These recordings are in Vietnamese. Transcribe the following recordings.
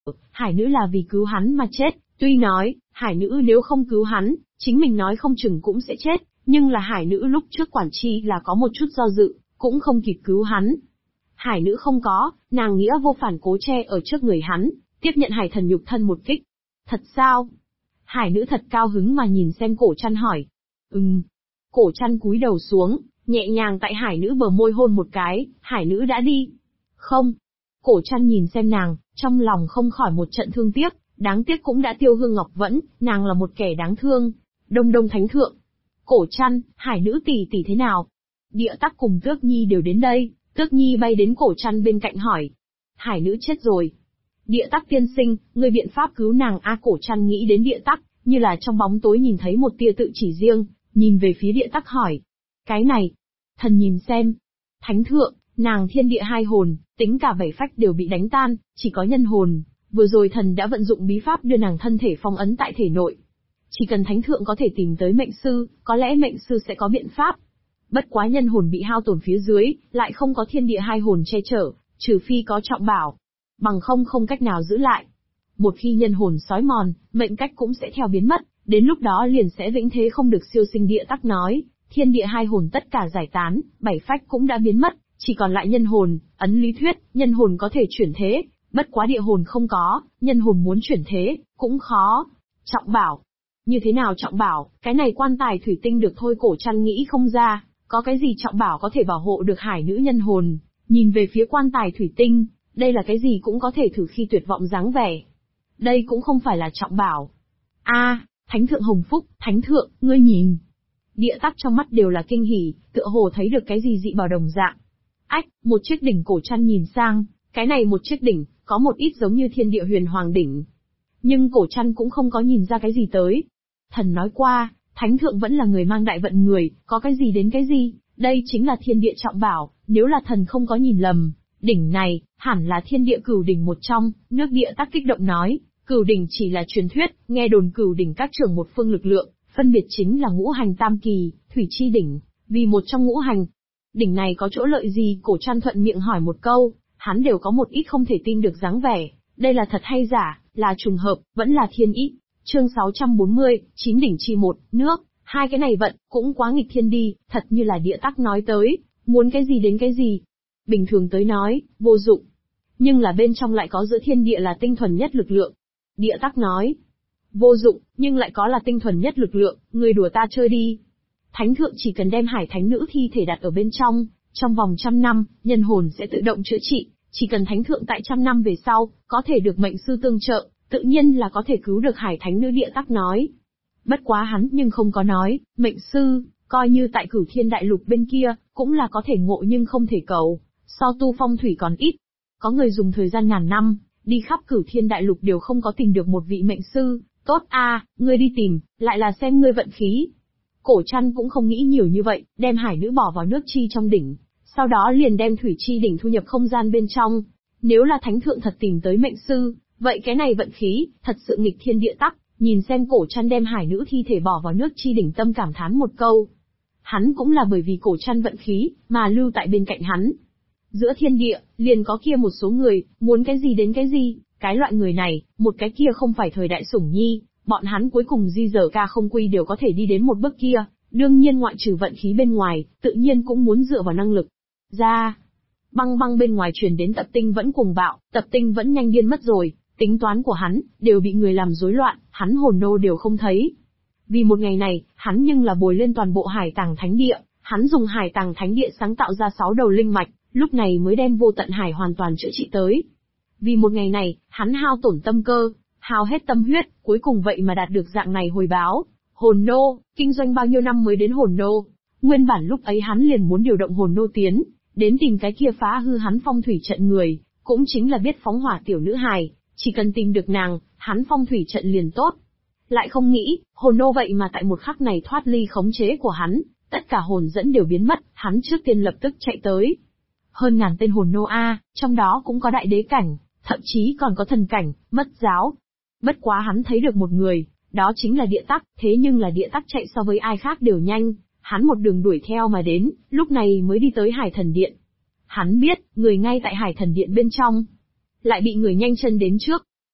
Hải nữ là vì cứu hắn mà chết, tuy nói, hải nữ nếu không cứu hắn, chính mình nói không chừng cũng sẽ chết, nhưng là hải nữ lúc trước quản chi là có một chút do dự, cũng không kịp cứu hắn. Hải nữ không có, nàng nghĩa vô phản cố che ở trước người hắn, tiếp nhận hải thần nhục thân một kích. Thật sao? Hải nữ thật cao hứng mà nhìn xem Cổ Trăn hỏi. Cổ Trăn cúi đầu xuống, nhẹ nhàng tại hải nữ bờ môi hôn một cái, hải nữ đã đi. Không. Cổ Trăn nhìn xem nàng, trong lòng không khỏi một trận thương tiếc, đáng tiếc cũng đã tiêu hương ngọc vẫn, nàng là một kẻ đáng thương. Đông Đông Thánh Thượng. Cổ Trăn, hải nữ tỷ tỷ thế nào? Địa Tắc cùng Tước Nhi đều đến đây, Tước Nhi bay đến Cổ Trăn bên cạnh hỏi. Hải nữ chết rồi. Địa Tắc tiên sinh, ngươi biện pháp cứu nàng a. Cổ Trăn nghĩ đến Địa Tắc, như là trong bóng tối nhìn thấy một tia tự chỉ riêng, nhìn về phía Địa Tắc hỏi. Cái này, thần nhìn xem. Thánh Thượng, nàng thiên địa hai hồn, tính cả bảy phách đều bị đánh tan, chỉ có nhân hồn. Vừa rồi thần đã vận dụng bí pháp đưa nàng thân thể phong ấn tại thể nội. Chỉ cần Thánh Thượng có thể tìm tới mệnh sư, có lẽ mệnh sư sẽ có biện pháp. Bất quá nhân hồn bị hao tổn phía dưới, lại không có thiên địa hai hồn che chở, trừ phi có trọng bảo. Bằng không cách nào giữ lại. Một khi nhân hồn sói mòn, mệnh cách cũng sẽ theo biến mất, đến lúc đó liền sẽ vĩnh thế không được siêu sinh. Địa Tắc nói, thiên địa hai hồn tất cả giải tán, bảy phách cũng đã biến mất, chỉ còn lại nhân hồn, ấn lý thuyết, nhân hồn có thể chuyển thế, bất quá địa hồn không có, nhân hồn muốn chuyển thế, cũng khó. Trọng bảo. Như thế nào trọng bảo, cái này quan tài thủy tinh được thôi. Cổ Trăn nghĩ không ra, có cái gì trọng bảo có thể bảo hộ được hải nữ nhân hồn, nhìn về phía quan tài thủy tinh, đây là cái gì cũng có thể thử khi tuyệt vọng dáng vẻ. Đây cũng không phải là trọng bảo. Thánh Thượng Hồng Phúc, Thánh Thượng, ngươi nhìn. Địa Tắc trong mắt đều là kinh hỉ, tựa hồ thấy được cái gì dị bảo đồng dạng. Một chiếc đỉnh. Cổ Trăn nhìn sang, cái này một chiếc đỉnh, có một ít giống như thiên địa huyền hoàng đỉnh. Nhưng Cổ Trăn cũng không có nhìn ra cái gì tới. Thần nói qua, Thánh Thượng vẫn là người mang đại vận người, có cái gì đến cái gì, đây chính là thiên địa trọng bảo, nếu là thần không có nhìn lầm, đỉnh này, hẳn là thiên địa cửu đỉnh một trong. Nước Địa Tắc kích động nói, cửu đỉnh chỉ là truyền thuyết, nghe đồn cửu đỉnh các trưởng một phương lực lượng, phân biệt chính là ngũ hành tam kỳ, thủy chi đỉnh, vì một trong ngũ hành. Đỉnh này có chỗ lợi gì? Cổ Trăn thuận miệng hỏi một câu, hắn đều có một ít không thể tin được dáng vẻ, đây là thật hay giả, là trùng hợp, vẫn là thiên ý. Chương 640, chín đỉnh chi một, nước, hai cái này vận, cũng quá nghịch thiên đi, thật như là Địa Tắc nói tới, muốn cái gì đến cái gì. Bình thường tới nói, vô dụng. Nhưng là bên trong lại có giữa thiên địa là tinh thuần nhất lực lượng. Địa Tắc nói, vô dụng, nhưng lại có là tinh thuần nhất lực lượng, người đùa ta chơi đi. Thánh Thượng chỉ cần đem hải thánh nữ thi thể đặt ở bên trong vòng 100 năm, nhân hồn sẽ tự động chữa trị, chỉ cần Thánh Thượng tại 100 năm về sau, có thể được mệnh sư tương trợ, tự nhiên là có thể cứu được hải thánh nữ. Địa Tắc nói. Bất quá hắn nhưng không có nói, mệnh sư, coi như tại Cửu Thiên Đại Lục bên kia, cũng là có thể ngộ nhưng không thể cầu, so tu phong thủy còn ít. Có người dùng thời gian ngàn năm, đi khắp Cửu Thiên Đại Lục đều không có tìm được một vị mệnh sư, tốt ngươi đi tìm, lại là xem ngươi vận khí. Cổ Trăn cũng không nghĩ nhiều như vậy, đem hải nữ bỏ vào nước chi trong đỉnh, sau đó liền đem thủy chi đỉnh thu nhập không gian bên trong. Nếu là Thánh Thượng thật tìm tới mệnh sư, vậy cái này vận khí, thật sự nghịch thiên. Địa Tắc, nhìn xem Cổ Trăn đem hải nữ thi thể bỏ vào nước chi đỉnh, tâm cảm thán một câu. Hắn cũng là bởi vì Cổ Trăn vận khí, mà lưu tại bên cạnh hắn. Giữa thiên địa, liền có kia một số người, muốn cái gì đến cái gì, cái loại người này, một cái kia không phải thời đại sủng nhi, bọn hắn cuối cùng di dở ca không quy đều có thể đi đến một bước kia, đương nhiên ngoại trừ vận khí bên ngoài, tự nhiên cũng muốn dựa vào năng lực. Băng bên ngoài truyền đến Tập Tinh vẫn cuồng bạo, Tập Tinh vẫn nhanh điên mất rồi, tính toán của hắn, đều bị người làm rối loạn, hắn hồn nô đều không thấy. Vì một ngày này, hắn nhưng là bồi lên toàn bộ Hải Tàng Thánh Địa, hắn dùng Hải Tàng Thánh Địa sáng tạo ra 6 đầu linh mạch, lúc này mới đem Vô Tận Hải hoàn toàn chữa trị tới. Vì một ngày này, hắn hao tổn tâm cơ, hao hết tâm huyết, cuối cùng vậy mà đạt được dạng này hồi báo. Hồn nô, kinh doanh bao nhiêu năm mới đến hồn nô. Nguyên bản lúc ấy hắn liền muốn điều động hồn nô tiến, đến tìm cái kia phá hư hắn phong thủy trận người, cũng chính là biết phóng hỏa tiểu nữ hài, chỉ cần tìm được nàng, hắn phong thủy trận liền tốt. Lại không nghĩ, hồn nô vậy mà tại một khắc này thoát ly khống chế của hắn, tất cả hồn dẫn đều biến mất, hắn trước tiên lập tức chạy tới. Hơn ngàn tên hồn nô trong đó cũng có đại đế cảnh, thậm chí còn có thần cảnh, mất giáo. Bất quá hắn thấy được một người, đó chính là Địa Tắc, thế nhưng là Địa Tắc chạy so với ai khác đều nhanh, hắn một đường đuổi theo mà đến, lúc này mới đi tới Hải Thần Điện. Hắn biết, người ngay tại Hải Thần Điện bên trong, lại bị người nhanh chân đến trước.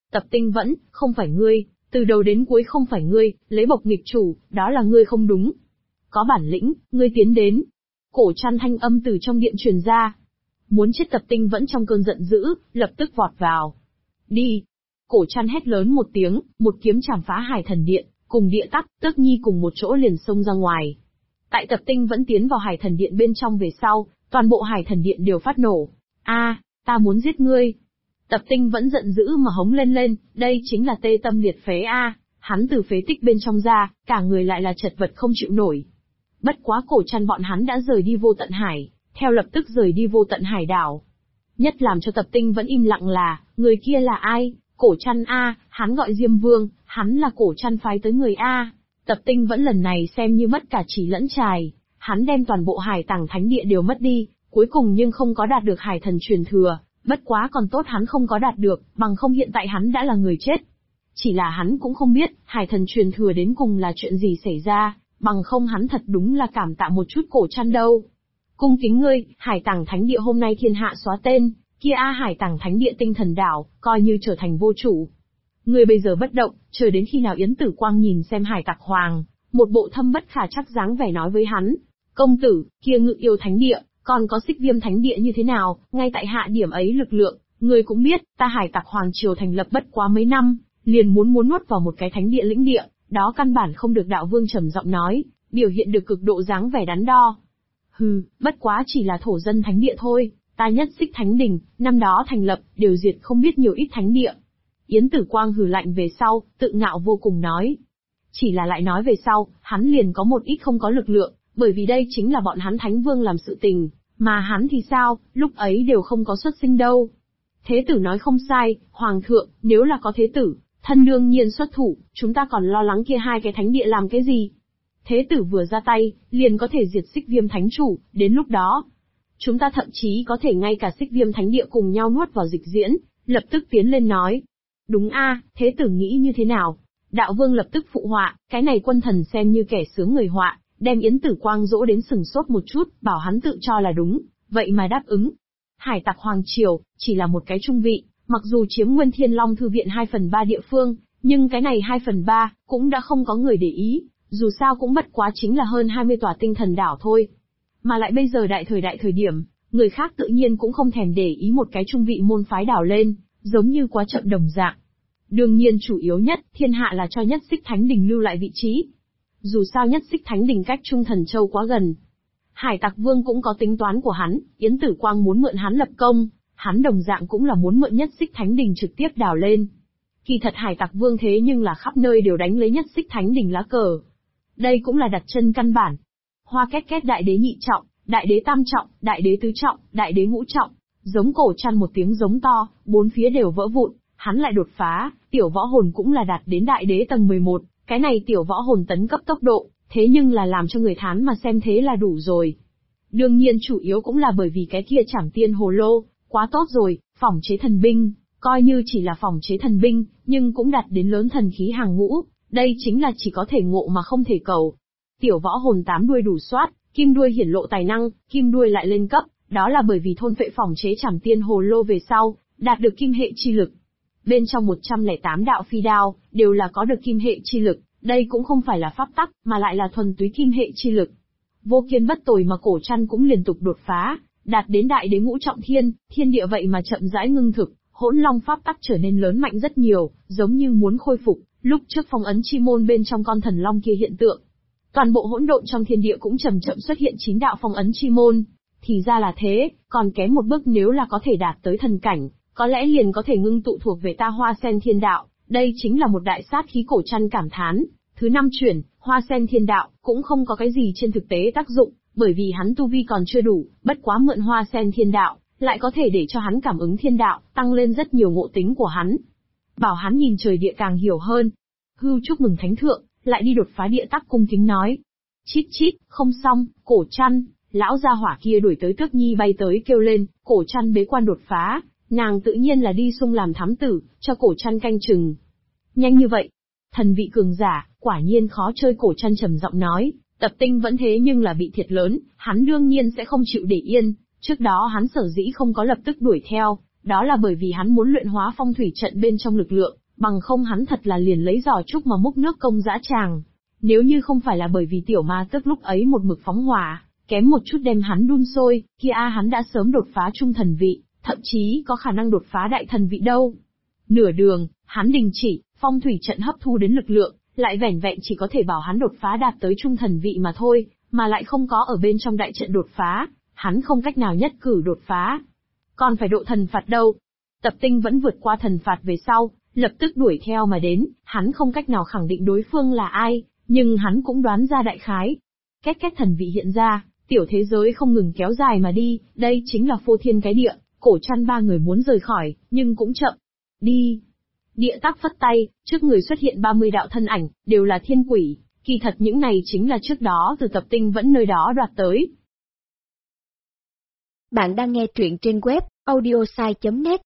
Tập Tinh Vẫn, không phải ngươi, từ đầu đến cuối không phải ngươi, lấy bộc nghịch chủ, đó là ngươi không đúng. Có bản lĩnh, ngươi tiến đến. Cổ Trăn thanh âm từ trong điện truyền ra. Muốn chết Tập Tinh Vẫn trong cơn giận dữ, lập tức vọt vào. Đi! Cổ Trăn hét lớn một tiếng, một kiếm chảm phá Hải Thần Điện, cùng Địa Tắc, Tước Nhi cùng một chỗ liền xông ra ngoài. Tại Tập Tinh Vẫn tiến vào Hải Thần Điện bên trong về sau, toàn bộ Hải Thần Điện đều phát nổ. A, ta muốn giết ngươi! Tập Tinh Vẫn giận dữ mà hống lên, đây chính là tê tâm liệt phế a, hắn từ phế tích bên trong ra, cả người lại là chật vật không chịu nổi. Bất quá Cổ Trăn bọn hắn đã rời đi Vô Tận Hải, theo lập tức rời đi Vô Tận Hải đảo. Nhất làm cho Tập Tinh Vẫn im lặng là, người kia là ai? Cổ Trăn a, hắn gọi Diêm Vương, hắn là Cổ Trăn phái tới người a. Tập Tinh Vẫn lần này xem như mất cả chỉ lẫn trài, hắn đem toàn bộ Hải Tàng Thánh Địa đều mất đi, cuối cùng nhưng không có đạt được Hải Thần truyền thừa, bất quá còn tốt hắn không có đạt được, bằng không hiện tại hắn đã là người chết. Chỉ là hắn cũng không biết, Hải Thần truyền thừa đến cùng là chuyện gì xảy ra, bằng không hắn thật đúng là cảm tạ một chút Cổ Trăn đâu. Cung kính ngươi, Hải Tàng Thánh Địa hôm nay thiên hạ xóa tên, kia Hải Tàng Thánh Địa tinh thần đảo, coi như trở thành vô chủ. Ngươi bây giờ bất động, chờ đến khi nào Yến Tử Quang nhìn xem Hải Tặc Hoàng, một bộ thâm bất khả trắc dáng vẻ nói với hắn. Công tử, kia Ngự Yêu Thánh Địa, còn có Xích Viêm Thánh Địa như thế nào, ngay tại hạ điểm ấy lực lượng, ngươi cũng biết, ta Hải Tặc Hoàng triều thành lập bất quá mấy năm, liền muốn nuốt vào một cái thánh địa lĩnh địa, đó căn bản không được. Đạo Vương trầm giọng nói, biểu hiện được cực độ dáng vẻ đắn đo. Hừ, bất quá chỉ là thổ dân thánh địa thôi, ta Nhất Xích Thánh Đình, năm đó thành lập, đều diệt không biết nhiều ít thánh địa. Yến Tử Quang hừ lạnh về sau, tự ngạo vô cùng nói. Chỉ là lại nói về sau, hắn liền có một ít không có lực lượng, bởi vì đây chính là bọn hắn Thánh Vương làm sự tình, mà hắn thì sao, lúc ấy đều không có xuất sinh đâu. Thế tử nói không sai, Hoàng thượng, nếu là có thế tử, thân đương nhiên xuất thủ, chúng ta còn lo lắng kia hai cái thánh địa làm cái gì. Thế tử vừa ra tay, liền có thể diệt Xích Viêm Thánh Chủ, đến lúc đó, chúng ta thậm chí có thể ngay cả Xích Viêm Thánh Địa cùng nhau nuốt vào Dịch Diễn, lập tức tiến lên nói. Đúng a, thế tử nghĩ như thế nào? Đạo Vương lập tức phụ họa, cái này quân thần xem như kẻ sướng người họa, đem Yến Tử Quang dỗ đến sừng sốt một chút, bảo hắn tự cho là đúng, vậy mà đáp ứng. Hải Tặc Hoàng Triều, chỉ là một cái trung vị, mặc dù chiếm Nguyên Thiên Long Thư Viện 2/3 địa phương, nhưng cái này 2/3, cũng đã không có người để ý, dù sao cũng bất quá chính là hơn 20 tòa tinh thần đảo thôi. Mà lại bây giờ đại thời điểm, người khác tự nhiên cũng không thèm để ý một cái trung vị môn phái đảo lên, giống như quá chậm đồng dạng. Đương nhiên chủ yếu nhất, thiên hạ là cho Nhất Xích Thánh Đình lưu lại vị trí. Dù sao Nhất Xích Thánh Đình cách Trung Thần Châu quá gần. Hải Tặc Vương cũng có tính toán của hắn, Yến Tử Quang muốn mượn hắn lập công, hắn đồng dạng cũng là muốn mượn Nhất Xích Thánh Đình trực tiếp đào lên. Kỳ thật Hải Tặc Vương thế nhưng là khắp nơi đều đánh lấy Nhất Xích Thánh Đình lá cờ. Đây cũng là đặt chân căn bản. Hoa két két đại đế nhị trọng, đại đế tam trọng, đại đế tứ trọng, đại đế ngũ trọng, giống Cổ Trăn một tiếng giống to, bốn phía đều vỡ vụn, hắn lại đột phá, tiểu võ hồn cũng là đạt đến đại đế tầng 11, cái này tiểu võ hồn tấn cấp tốc độ, thế nhưng là làm cho người thán mà xem thế là đủ rồi. Đương nhiên chủ yếu cũng là bởi vì cái kia Trảm Tiên Hồ Lô, quá tốt rồi, phỏng chế thần binh, coi như chỉ là phỏng chế thần binh, nhưng cũng đạt đến lớn thần khí hàng ngũ, đây chính là chỉ có thể ngộ mà không thể cầu. Tiểu võ hồn 8 đuôi đủ soát, kim đuôi hiển lộ tài năng, kim đuôi lại lên cấp, đó là bởi vì thôn phệ phỏng chế Trảm Tiên Hồ Lô về sau, đạt được kim hệ chi lực. Bên trong 108 đạo phi đao, đều là có được kim hệ chi lực, đây cũng không phải là pháp tắc, mà lại là thuần túy kim hệ chi lực. Vô kiên bất tồi mà Cổ Trăn cũng liên tục đột phá, đạt đến đại đế ngũ trọng thiên, thiên địa vậy mà chậm rãi ngưng thực, hỗn long pháp tắc trở nên lớn mạnh rất nhiều, giống như muốn khôi phục, lúc trước phong ấn chi môn bên trong con thần long kia hiện tượng. Toàn bộ hỗn độn trong thiên địa cũng chậm chậm xuất hiện 9 đạo phong ấn chi môn. Thì ra là thế, còn kém một bước nếu là có thể đạt tới thần cảnh, có lẽ liền có thể ngưng tụ thuộc về ta Hoa Sen Thiên Đạo, đây chính là một đại sát khí. Cổ Trăn cảm thán. Thứ 5 chuyển, Hoa Sen Thiên Đạo, cũng không có cái gì trên thực tế tác dụng, bởi vì hắn tu vi còn chưa đủ, bất quá mượn Hoa Sen Thiên Đạo, lại có thể để cho hắn cảm ứng thiên đạo, tăng lên rất nhiều ngộ tính của hắn. Bảo hắn nhìn trời địa càng hiểu hơn. Hưu chúc mừng Thánh Thượng, lại đi đột phá Địa Tắc cung kính nói. Chít chít, không xong, Cổ Trăn, lão gia hỏa kia đuổi tới. Tước Nhi bay tới kêu lên, Cổ Trăn bế quan đột phá, nàng tự nhiên là đi xung làm thám tử, cho Cổ Trăn canh chừng. Nhanh như vậy, thần vị cường giả, quả nhiên khó chơi. Cổ Trăn trầm giọng nói, Tập Tinh vẫn thế nhưng là bị thiệt lớn, hắn đương nhiên sẽ không chịu để yên, trước đó hắn sở dĩ không có lập tức đuổi theo, Đó là bởi vì hắn muốn luyện hóa phong thủy trận bên trong lực lượng, bằng không hắn thật là liền lấy giò trúc mà múc nước công dã tràng. Nếu như không phải là bởi vì tiểu ma tước lúc ấy một mực phóng hỏa, kém một chút đem hắn đun sôi, kia hắn đã sớm đột phá trung thần vị, thậm chí có khả năng đột phá đại thần vị đâu. Nửa đường, hắn đình chỉ, phong thủy trận hấp thu đến lực lượng, lại vẻn vẹn chỉ có thể bảo hắn đột phá đạt tới trung thần vị mà thôi, mà lại không có ở bên trong đại trận đột phá, hắn không cách nào nhất cử đột phá. Còn phải độ thần phạt đâu. Tập Tinh vẫn vượt qua thần phạt về sau, lập tức đuổi theo mà đến, hắn không cách nào khẳng định đối phương là ai, nhưng hắn cũng đoán ra đại khái. Két két thần vị hiện ra, tiểu thế giới không ngừng kéo dài mà đi, đây chính là phô thiên cái địa, Cổ Trăn ba người muốn rời khỏi, nhưng cũng chậm. Đi. Địa Tắc phất tay, trước người xuất hiện 30 đạo thân ảnh, đều là thiên quỷ, kỳ thật những này chính là trước đó từ Tập Tinh vẫn nơi đó đoạt tới. Bạn đang nghe truyện trên web audiosai.net.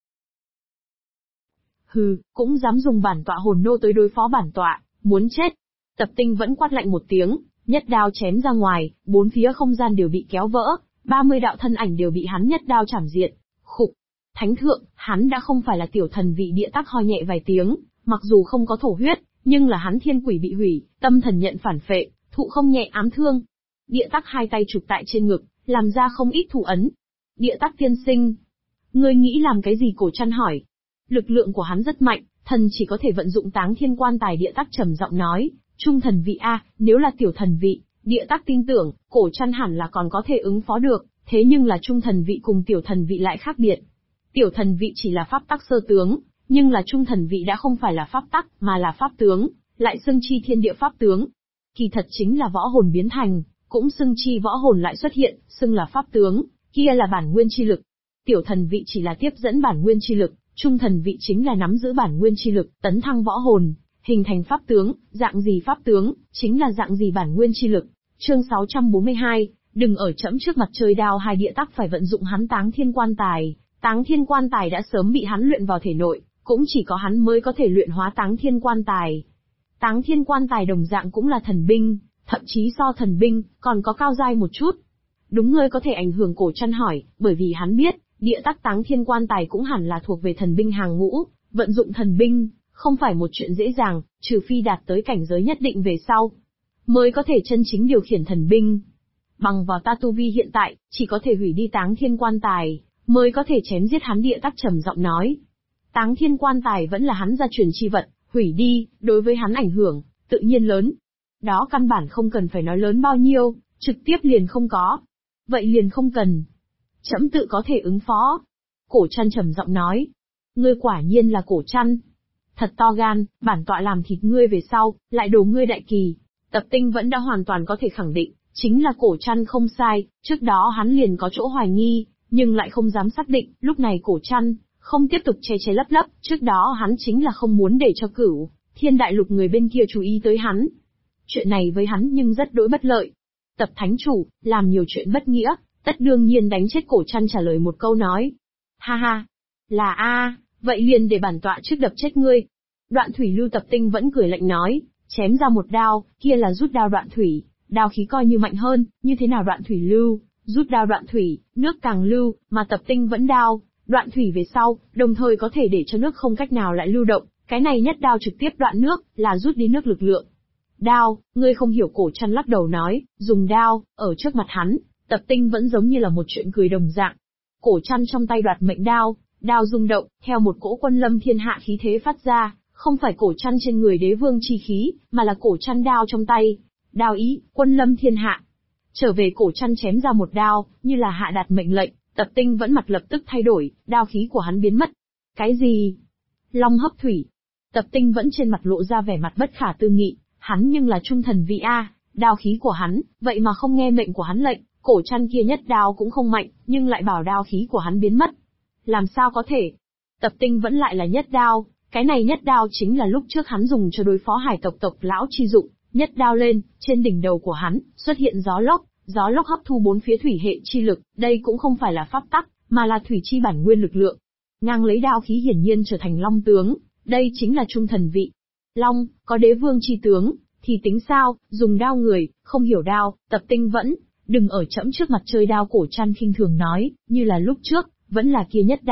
Hừ, cũng dám dùng bản tọa hồn nô tới đối phó bản tọa, muốn chết. Tập Tinh vẫn quát lạnh một tiếng, nhất đao chém ra ngoài, bốn phía không gian đều bị kéo vỡ, 30 đạo thân ảnh đều bị hắn nhất đao chảm diệt. Khục. Thánh thượng, hắn đã không phải là tiểu thần vị. Địa Tắc ho nhẹ vài tiếng, mặc dù không có thổ huyết, nhưng là hắn thiên quỷ bị hủy, tâm thần nhận phản phệ, thụ không nhẹ ám thương. Địa Tắc hai tay chụp tại trên ngực, làm ra không ít thủ ấn. Địa Tắc tiên sinh, ngươi nghĩ làm cái gì? Cổ Trăn hỏi. Lực lượng của hắn rất mạnh, thần chỉ có thể vận dụng Táng Thiên Quan Tài. Địa Tắc trầm giọng nói, trung thần vị a, nếu là tiểu thần vị, Địa Tắc tin tưởng, Cổ Trăn hẳn là còn có thể ứng phó được, thế nhưng là trung thần vị cùng tiểu thần vị lại khác biệt. Tiểu thần vị chỉ là pháp tắc sơ tướng, nhưng là trung thần vị đã không phải là pháp tắc, mà là pháp tướng, lại xưng chi thiên địa pháp tướng. Kỳ thật chính là võ hồn biến thành, cũng xưng chi võ hồn lại xuất hiện, xưng là pháp tướng, kia là bản nguyên chi lực. Tiểu thần vị chỉ là tiếp dẫn bản nguyên chi lực, trung thần vị chính là nắm giữ bản nguyên chi lực, tấn thăng võ hồn, hình thành pháp tướng, dạng gì pháp tướng, chính là dạng gì bản nguyên chi lực. Chương 642, đừng ở trẫm trước mặt chơi đao. Hai Địa Tắc phải vận dụng hắn Táng Thiên Quan Tài. Táng Thiên Quan Tài đã sớm bị hắn luyện vào thể nội, cũng chỉ có hắn mới có thể luyện hóa Táng Thiên Quan Tài. Táng Thiên Quan Tài đồng dạng cũng là thần binh, thậm chí so thần binh, còn có cao giai một chút. Đúng, ngươi có thể ảnh hưởng? Cổ Trăn hỏi, bởi vì hắn biết, Địa Tắc Táng Thiên Quan Tài cũng hẳn là thuộc về thần binh hàng ngũ, vận dụng thần binh, không phải một chuyện dễ dàng, trừ phi đạt tới cảnh giới nhất định về sau, mới có thể chân chính điều khiển thần binh. Bằng vào ta tu vi hiện tại, chỉ có thể hủy đi Táng Thiên Quan Tài, mới có thể chém giết hắn. Địa Tắc trầm giọng nói. Táng Thiên Quan Tài vẫn là hắn gia truyền chi vật, hủy đi, đối với hắn ảnh hưởng, tự nhiên lớn. Đó căn bản không cần phải nói lớn bao nhiêu, trực tiếp liền không có. Vậy liền không cần. Trẫm tự có thể ứng phó. Cổ Trăn trầm giọng nói. Ngươi quả nhiên là Cổ Trăn. Thật to gan, bản tọa làm thịt ngươi về sau, lại đổ ngươi đại kỳ. Tập Tinh vẫn đã hoàn toàn có thể khẳng định, chính là Cổ Trăn không sai, trước đó hắn liền có chỗ hoài nghi, nhưng lại không dám xác định. Lúc này Cổ Trăn không tiếp tục che che lấp lấp, trước đó hắn chính là không muốn để cho Cửu Thiên Đại Lục người bên kia chú ý tới hắn. Chuyện này với hắn nhưng rất đối bất lợi. Tập thánh chủ, làm nhiều chuyện bất nghĩa, tất đương nhiên đánh chết. Cổ Trăn trả lời một câu nói. Ha ha, là a, vậy liền để bản tọa trước đập chết ngươi. Đoạn Thủy Lưu. Tập Tinh vẫn cười lạnh nói, chém ra một đao, kia là rút đao Đoạn Thủy, đao khí coi như mạnh hơn, như thế nào Đoạn Thủy lưu, rút đao Đoạn Thủy, nước càng lưu, mà Tập Tinh vẫn đao, Đoạn Thủy về sau, đồng thời có thể để cho nước không cách nào lại lưu động, cái này nhất đao trực tiếp đoạn nước, là rút đi nước lực lượng. Đao, ngươi không hiểu? Cổ Trăn lắc đầu nói, dùng đao, ở trước mặt hắn, Tập Tinh vẫn giống như là một chuyện cười đồng dạng. Cổ Trăn trong tay đoạt mệnh đao, đao rung động, theo một cỗ quân lâm thiên hạ khí thế phát ra, không phải Cổ Trăn trên người đế vương chi khí, mà là Cổ Trăn đao trong tay. Đao ý, quân lâm thiên hạ. Trở về. Cổ Trăn chém ra một đao, như là hạ đạt mệnh lệnh. Tập Tinh vẫn mặt lập tức thay đổi, đao khí của hắn biến mất. Cái gì? Long hấp thủy. Tập Tinh vẫn trên mặt lộ ra vẻ mặt bất khả tư nghị, hắn nhưng là trung thần vị a, đao khí của hắn, vậy mà không nghe mệnh của hắn lệnh. Cổ Trăn kia nhất đao cũng không mạnh, nhưng lại bảo đao khí của hắn biến mất. Làm sao có thể? Tập Tinh vẫn lại là nhất đao, cái này nhất đao chính là lúc trước hắn dùng cho đối phó hải tộc tộc lão chi dụng. Nhất đao lên, trên đỉnh đầu của hắn xuất hiện gió lốc hấp thu bốn phía thủy hệ chi lực, đây cũng không phải là pháp tắc, mà là thủy chi bản nguyên lực lượng. Ngang lấy đao khí hiển nhiên trở thành long tướng, đây chính là trung thần vị. Long, có đế vương chi tướng, thì tính sao, dùng đao người, không hiểu đao. Tập Tinh vẫn, đừng ở trẫm trước mặt chơi đao. Cổ Trăn khinh thường nói, như là lúc trước, vẫn là kia nhất đao,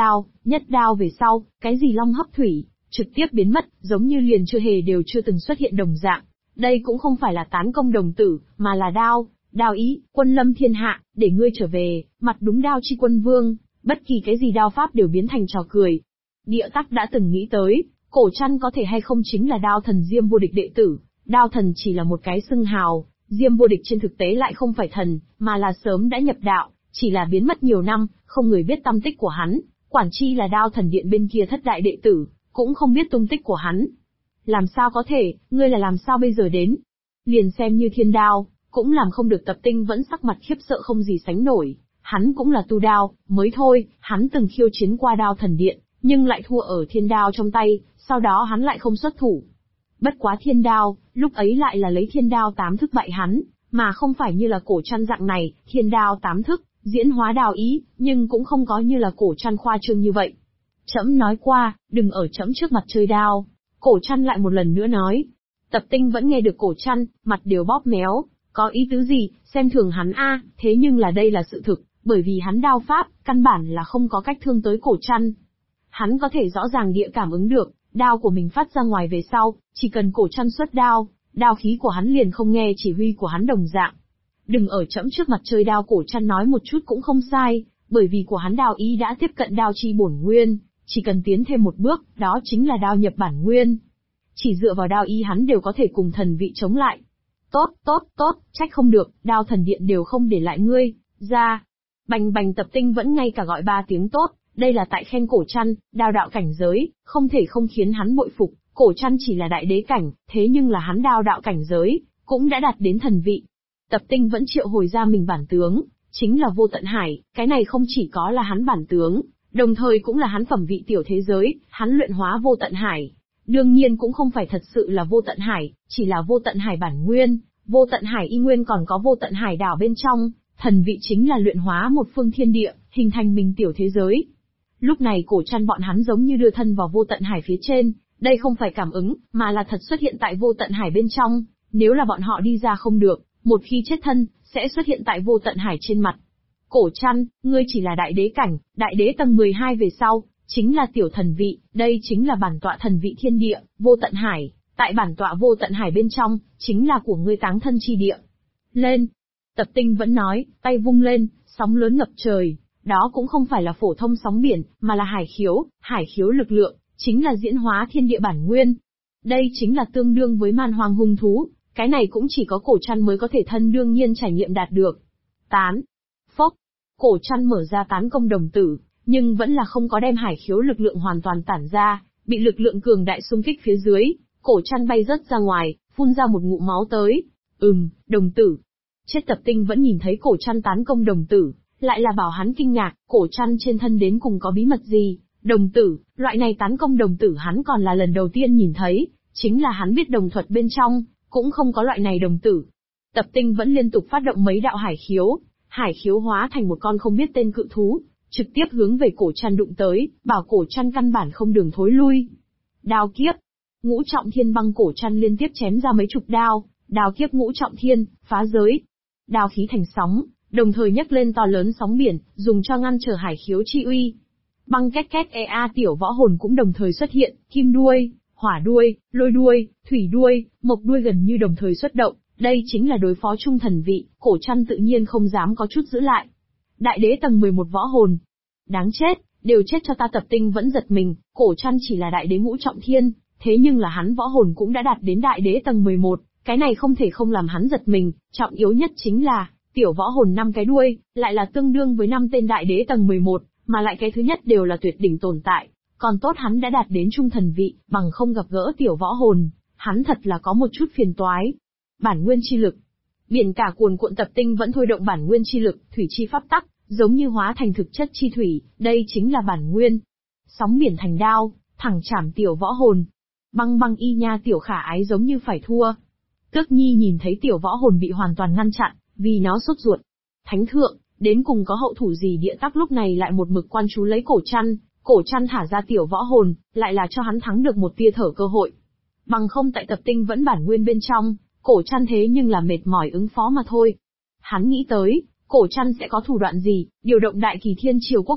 Nhất đao về sau, cái gì long hấp thủy, trực tiếp biến mất, giống như liền chưa hề đều chưa từng xuất hiện đồng dạng. Đây cũng không phải là tán công đồng tử, mà là đao, đao ý, quân lâm thiên hạ, để ngươi trở về, mặt đúng đao chi quân vương, bất kỳ cái gì đao pháp đều biến thành trò cười. Địa tắc đã từng nghĩ tới, Cổ Trăn có thể hay không chính là đao thần Diêm vô địch đệ tử, đao thần chỉ là một cái xưng hào, Diêm vô địch trên thực tế lại không phải thần, mà là sớm đã nhập đạo, chỉ là biến mất nhiều năm, không người biết tăm tích của hắn, quản chi là đao thần điện bên kia thất đại đệ tử, cũng không biết tung tích của hắn. Làm sao có thể, ngươi là làm sao bây giờ đến? Liền xem như thiên đao, cũng làm không được Tập Tinh vẫn sắc mặt khiếp sợ không gì sánh nổi, hắn cũng là tu đao, mới thôi, hắn từng khiêu chiến qua đao thần điện, nhưng lại thua ở thiên đao trong tay, sau đó hắn lại không xuất thủ. Bất quá thiên đao, lúc ấy lại là lấy thiên đao 8 thức bại hắn, mà không phải như là Cổ Trăn dạng này, thiên đao 8 thức, diễn hóa đao ý, nhưng cũng không có như là Cổ Trăn khoa trương như vậy. Trẫm nói qua, đừng ở trẫm trước mặt chơi đao. Cổ Trăn lại một lần nữa nói. Tập Tinh vẫn nghe được Cổ Trăn, mặt đều bóp méo, có ý tứ gì, xem thường hắn a, thế nhưng là đây là sự thực, bởi vì hắn đao pháp, căn bản là không có cách thương tới Cổ Trăn. Hắn có thể rõ ràng địa cảm ứng được, đao của mình phát ra ngoài về sau, chỉ cần Cổ Trăn xuất đao, đao khí của hắn liền không nghe chỉ huy của hắn đồng dạng. Đừng ở trẫm trước mặt chơi đao, Cổ Trăn nói một chút cũng không sai, bởi vì của hắn đao ý đã tiếp cận đao chi bổn nguyên, chỉ cần tiến thêm một bước, đó chính là đao nhập bản nguyên. Chỉ dựa vào đao ý hắn đều có thể cùng thần vị chống lại. Tốt, trách không được, đao thần điện đều không để lại ngươi, ra. Bành bành. Tập Tinh vẫn ngay cả gọi 3 tiếng tốt, đây là tại khen Cổ Trăn, đao đạo cảnh giới, không thể không khiến hắn bội phục, Cổ Trăn chỉ là đại đế cảnh, thế nhưng là hắn đao đạo cảnh giới, cũng đã đạt đến thần vị. Tập Tinh vẫn triệu hồi ra mình bản tướng, chính là Vô Tận Hải, cái này không chỉ có là hắn bản tướng, đồng thời cũng là hắn phẩm vị tiểu thế giới, hắn luyện hóa Vô Tận Hải. Đương nhiên cũng không phải thật sự là Vô Tận Hải, chỉ là Vô Tận Hải bản nguyên, Vô Tận Hải y nguyên còn có Vô Tận Hải đảo bên trong, thần vị chính là luyện hóa một phương thiên địa, hình thành mình tiểu thế giới. Lúc này Cổ Trăn bọn hắn giống như đưa thân vào Vô Tận Hải phía trên, đây không phải cảm ứng, mà là thật xuất hiện tại Vô Tận Hải bên trong, nếu là bọn họ đi ra không được, một khi chết thân, sẽ xuất hiện tại Vô Tận Hải trên mặt. Cổ Trăn, ngươi chỉ là đại đế cảnh, đại đế tầng 12 về sau, chính là tiểu thần vị, đây chính là bản tọa thần vị thiên địa, Vô Tận Hải, tại bản tọa Vô Tận Hải bên trong, chính là của ngươi táng thân chi địa. Lên! Tập Tinh vẫn nói, tay vung lên, sóng lớn ngập trời, đó cũng không phải là phổ thông sóng biển, mà là hải khiếu lực lượng, chính là diễn hóa thiên địa bản nguyên. Đây chính là tương đương với man hoang hung thú, cái này cũng chỉ có Cổ Trăn mới có thể thân đương nhiên trải nghiệm đạt được. Tán! Phốc! Cổ Trăn mở ra tán công đồng tử, nhưng vẫn là không có đem hải khiếu lực lượng hoàn toàn tản ra, bị lực lượng cường đại xung kích phía dưới, Cổ Trăn bay rớt ra ngoài, phun ra một ngụm máu tới. Đồng tử. Chết. Tập Tinh vẫn nhìn thấy Cổ Trăn tán công đồng tử, lại là bảo hắn kinh ngạc, Cổ Trăn trên thân đến cùng có bí mật gì? Đồng tử, loại này tán công đồng tử hắn còn là lần đầu tiên nhìn thấy, chính là hắn biết đồng thuật bên trong, cũng không có loại này đồng tử. Tập Tinh vẫn liên tục phát động mấy đạo hải khiếu hóa thành một con không biết tên cự thú, trực tiếp hướng về Cổ Trăn đụng tới, bảo Cổ Trăn căn bản không đường thối lui. Đao kiếp, ngũ trọng thiên băng. Cổ Trăn liên tiếp chém ra mấy chục đao, đao kiếp ngũ trọng thiên, phá giới. Đao khí thành sóng, đồng thời nhấc lên to lớn sóng biển, dùng cho ngăn trở hải khiếu chi uy. Băng két két tiểu võ hồn cũng đồng thời xuất hiện, kim đuôi, hỏa đuôi, lôi đuôi, thủy đuôi, mộc đuôi gần như đồng thời xuất động, đây chính là đối phó trung thần vị, Cổ Trăn tự nhiên không dám có chút giữ lại. Đại đế tầng 11 võ hồn. Đáng chết, đều chết cho ta. Tập Tinh vẫn giật mình, Cổ Trăn chỉ là đại đế ngũ trọng thiên, thế nhưng là hắn võ hồn cũng đã đạt đến đại đế tầng 11, cái này không thể không làm hắn giật mình, trọng yếu nhất chính là, tiểu võ hồn 5 cái đuôi, lại là tương đương với 5 tên đại đế tầng 11, mà lại cái thứ nhất đều là tuyệt đỉnh tồn tại, còn tốt hắn đã đạt đến trung thần vị, bằng không gặp gỡ tiểu võ hồn, hắn thật là có một chút phiền toái. Bản nguyên chi lực. Biển cả cuồn cuộn. Tập Tinh vẫn thôi động bản nguyên chi lực, thủy chi pháp tắc, giống như hóa thành thực chất chi thủy, đây chính là bản nguyên. Sóng biển thành đao, thẳng chảm tiểu võ hồn. Băng băng y nha. Tiểu Khả Ái giống như phải thua. Tước Nhi nhìn thấy tiểu võ hồn bị hoàn toàn ngăn chặn, vì nó sốt ruột. Thánh thượng, đến cùng có hậu thủ gì? Địa Tắc lúc này lại một mực quan chú lấy Cổ Trăn, Cổ Trăn thả ra tiểu võ hồn, lại là cho hắn thắng được một tia thở cơ hội. Bằng không tại Tập Tinh vẫn bản nguyên bên trong, Cổ Trăn thế nhưng là mệt mỏi ứng phó mà thôi. Hắn nghĩ tới, Cổ Trăn sẽ có thủ đoạn gì, điều động đại kỳ thiên triều quốc vận,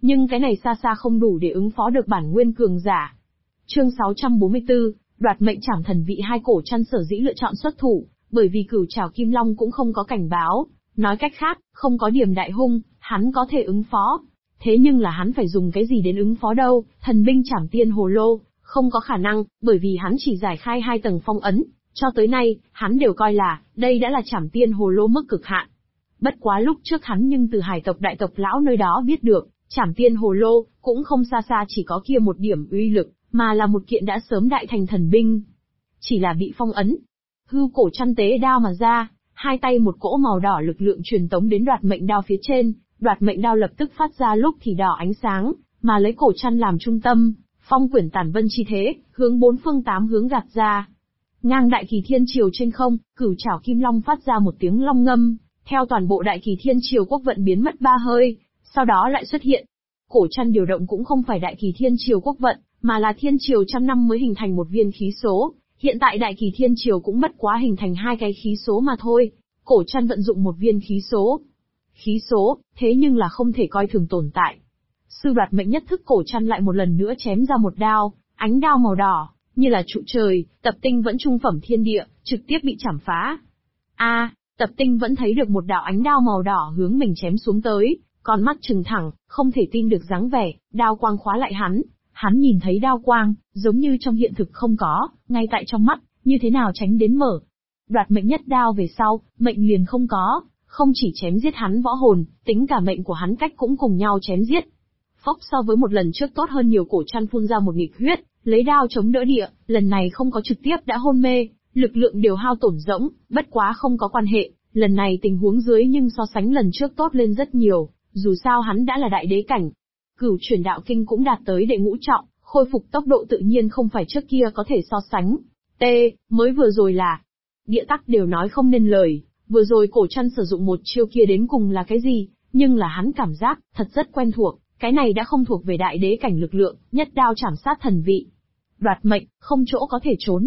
Nhưng cái này xa xa không đủ để ứng phó được bản nguyên cường giả. Chương 644, đoạt mệnh trảm thần vị. Hai cổ trăn sở dĩ lựa chọn xuất thủ, bởi vì Cửu Trảo Kim Long cũng không có cảnh báo. Nói cách khác, không có điểm đại hung, hắn có thể ứng phó. Thế nhưng là hắn phải dùng cái gì đến ứng phó đâu? Thần binh Trảm Tiên Hồ Lô, không có khả năng, bởi vì hắn chỉ giải khai 2 tầng phong ấn. Cho tới nay, hắn đều coi là, đây đã là Trảm Tiên Hồ Lô mức cực hạn. Bất quá lúc trước hắn nhưng từ Hải tộc đại tộc lão nơi đó biết được, Trảm Tiên Hồ Lô, cũng không xa xa chỉ có kia một điểm uy lực, mà là một kiện đã sớm đại thành thần binh. Chỉ là bị phong ấn. Hưu cổ chăn tế đao mà ra, hai tay một cỗ màu đỏ lực lượng truyền tống đến đoạt mệnh đao phía trên, đoạt mệnh đao lập tức phát ra lúc thì đỏ ánh sáng, mà lấy cổ chăn làm trung tâm, phong quyển tản vân chi thế, hướng 4 phương 8 hướng gạt ra. Ngang đại kỳ thiên triều trên không, Cửu Trảo Kim Long phát ra một tiếng long ngâm, theo toàn bộ đại kỳ thiên triều quốc vận biến mất 3 hơi, sau đó lại xuất hiện. Cổ chăn điều động cũng không phải đại kỳ thiên triều quốc vận, mà là thiên triều trăm năm mới hình thành một viên khí số, hiện tại đại kỳ thiên triều cũng bất quá hình thành 2 cái khí số mà thôi, cổ chăn vận dụng một viên khí số. Khí số, thế nhưng là không thể coi thường tồn tại. Sư đoạt mệnh nhất thức cổ chăn lại một lần nữa chém ra một đao, ánh đao màu đỏ, như là trụ trời, tập tinh vẫn trung phẩm thiên địa, trực tiếp bị chảm phá. Tập tinh vẫn thấy được một đạo ánh đao màu đỏ hướng mình chém xuống tới, con mắt trừng thẳng, không thể tin được dáng vẻ, đao quang khóa lại hắn. Hắn nhìn thấy đao quang, giống như trong hiện thực không có, ngay tại trong mắt, như thế nào tránh đến mở. Đoạt mệnh nhất đao về sau, mệnh liền không có, không chỉ chém giết hắn võ hồn, tính cả mệnh của hắn cách cũng cùng nhau chém giết. Phốc, so với một lần trước tốt hơn nhiều, cổ chăn phun ra một nghịch huyết, lấy đao chống đỡ địa, lần này không có trực tiếp đã hôn mê, lực lượng đều hao tổn rỗng, bất quá không có quan hệ, lần này tình huống dưới nhưng so sánh lần trước tốt lên rất nhiều, dù sao hắn đã là đại đế cảnh. Cửu Chuyển Đạo Kinh cũng đạt tới đệ ngũ trọng, khôi phục tốc độ tự nhiên không phải trước kia có thể so sánh. Mới vừa rồi là, địa tắc đều nói không nên lời, vừa rồi cổ chăn sử dụng một chiêu kia đến cùng là cái gì, nhưng là hắn cảm giác, thật rất quen thuộc, cái này đã không thuộc về đại đế cảnh lực lượng, nhất đao chảm sát thần vị. Đoạt mệnh, không chỗ có thể trốn.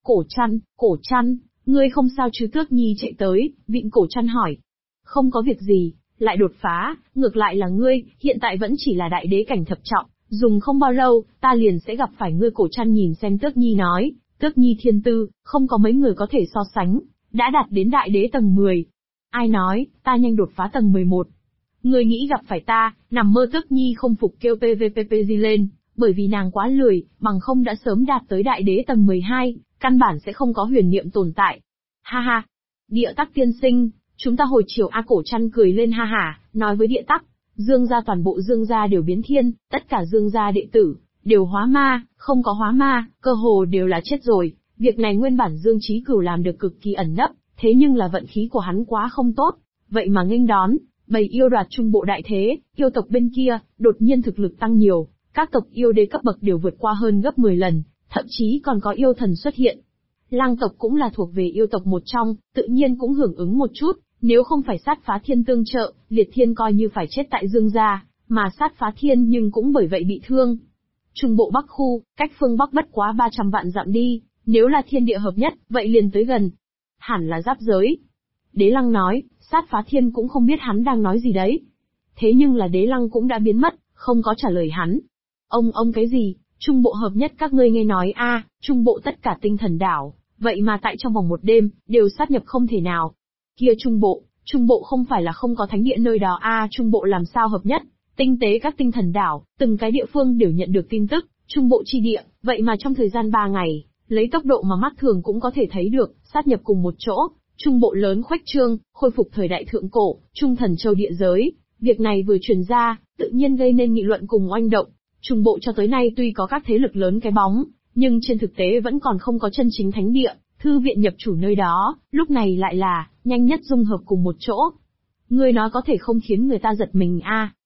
Cổ chăn, ngươi không sao chứ? Tước Nhi chạy tới, vịn cổ chăn hỏi. Không có việc gì, lại đột phá, ngược lại là ngươi, hiện tại vẫn chỉ là đại đế cảnh thập trọng, dùng không bao lâu, ta liền sẽ gặp phải ngươi. Cổ chăn nhìn xem Tước Nhi nói, Tước Nhi thiên tư, không có mấy người có thể so sánh, đã đạt đến đại đế tầng 10. Ai nói, ta nhanh đột phá tầng 11. Ngươi nghĩ gặp phải ta, nằm mơ. Tước Nhi không phục kêu PVPPG lên, bởi vì nàng quá lười, bằng không đã sớm đạt tới đại đế tầng 12, căn bản sẽ không có huyền niệm tồn tại. Ha ha, Địa Tắc tiên sinh, chúng ta hồi chiều. Cổ chăn cười lên ha hả, nói với Địa Tắc, Dương gia toàn bộ Dương gia đều biến thiên, tất cả Dương gia đệ tử đều hóa ma, không có hóa ma, cơ hồ đều là chết rồi. Việc này nguyên bản Dương Chí Cửu làm được cực kỳ ẩn nấp, thế nhưng là vận khí của hắn quá không tốt, vậy mà nghênh đón bầy yêu đoạt trung bộ đại thế, yêu tộc bên kia đột nhiên thực lực tăng nhiều, các tộc yêu đế cấp bậc đều vượt qua hơn gấp 10 lần, thậm chí còn có yêu thần xuất hiện. Lang tộc cũng là thuộc về yêu tộc một trong, tự nhiên cũng hưởng ứng một chút, nếu không phải Sát Phá Thiên tương trợ, Liệt Thiên coi như phải chết tại Dương gia, mà Sát Phá Thiên nhưng cũng bởi vậy bị thương. Trung bộ Bắc khu, cách phương Bắc bất quá 300 vạn dặm đi, nếu là thiên địa hợp nhất, vậy liền tới gần. Hẳn là giáp giới. Đế Lăng nói, Sát Phá Thiên cũng không biết hắn đang nói gì đấy. Thế nhưng là Đế Lăng cũng đã biến mất, không có trả lời hắn. Ông cái gì? Trung bộ hợp nhất các ngươi nghe nói trung bộ tất cả tinh thần đảo, vậy mà tại trong vòng một đêm, đều sát nhập không thể nào. Kia Trung bộ không phải là không có thánh địa nơi đó Trung bộ làm sao hợp nhất? Tinh tế các tinh thần đảo, từng cái địa phương đều nhận được tin tức, Trung bộ chi địa, vậy mà trong thời gian 3 ngày, lấy tốc độ mà mắt thường cũng có thể thấy được, sát nhập cùng một chỗ, Trung bộ lớn khuếch trương, khôi phục thời đại thượng cổ, Trung Thần Châu địa giới. Việc này vừa truyền ra, tự nhiên gây nên nghị luận cùng oanh động. Trung bộ cho tới nay tuy có các thế lực lớn cái bóng, nhưng trên thực tế vẫn còn không có chân chính thánh địa, thư viện nhập chủ nơi đó, lúc này lại là, nhanh nhất dung hợp cùng một chỗ. Ngươi nói có thể không khiến người ta giật mình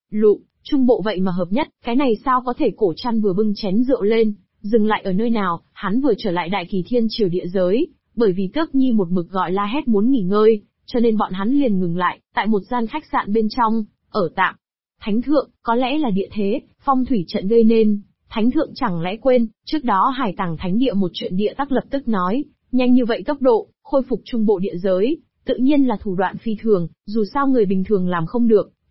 Trung bộ vậy mà hợp nhất, cái này sao có thể? Cổ chăn vừa bưng chén rượu lên, dừng lại ở nơi nào, hắn vừa trở lại đại kỳ thiên triều địa giới, bởi vì Tước Nhi một mực gọi la hét muốn nghỉ ngơi, cho nên bọn hắn liền ngừng lại, tại một gian khách sạn bên trong, ở tạm. Thánh thượng, có lẽ là địa thế, phong thủy trận gây nên, Thánh thượng chẳng lẽ quên, trước đó Hải Tàng Thánh địa một chuyện. Địa Tắc lập tức nói, nhanh như vậy tốc độ, khôi phục trung bộ địa giới, tự nhiên là thủ đoạn phi thường, dù sao người bình thường làm không được,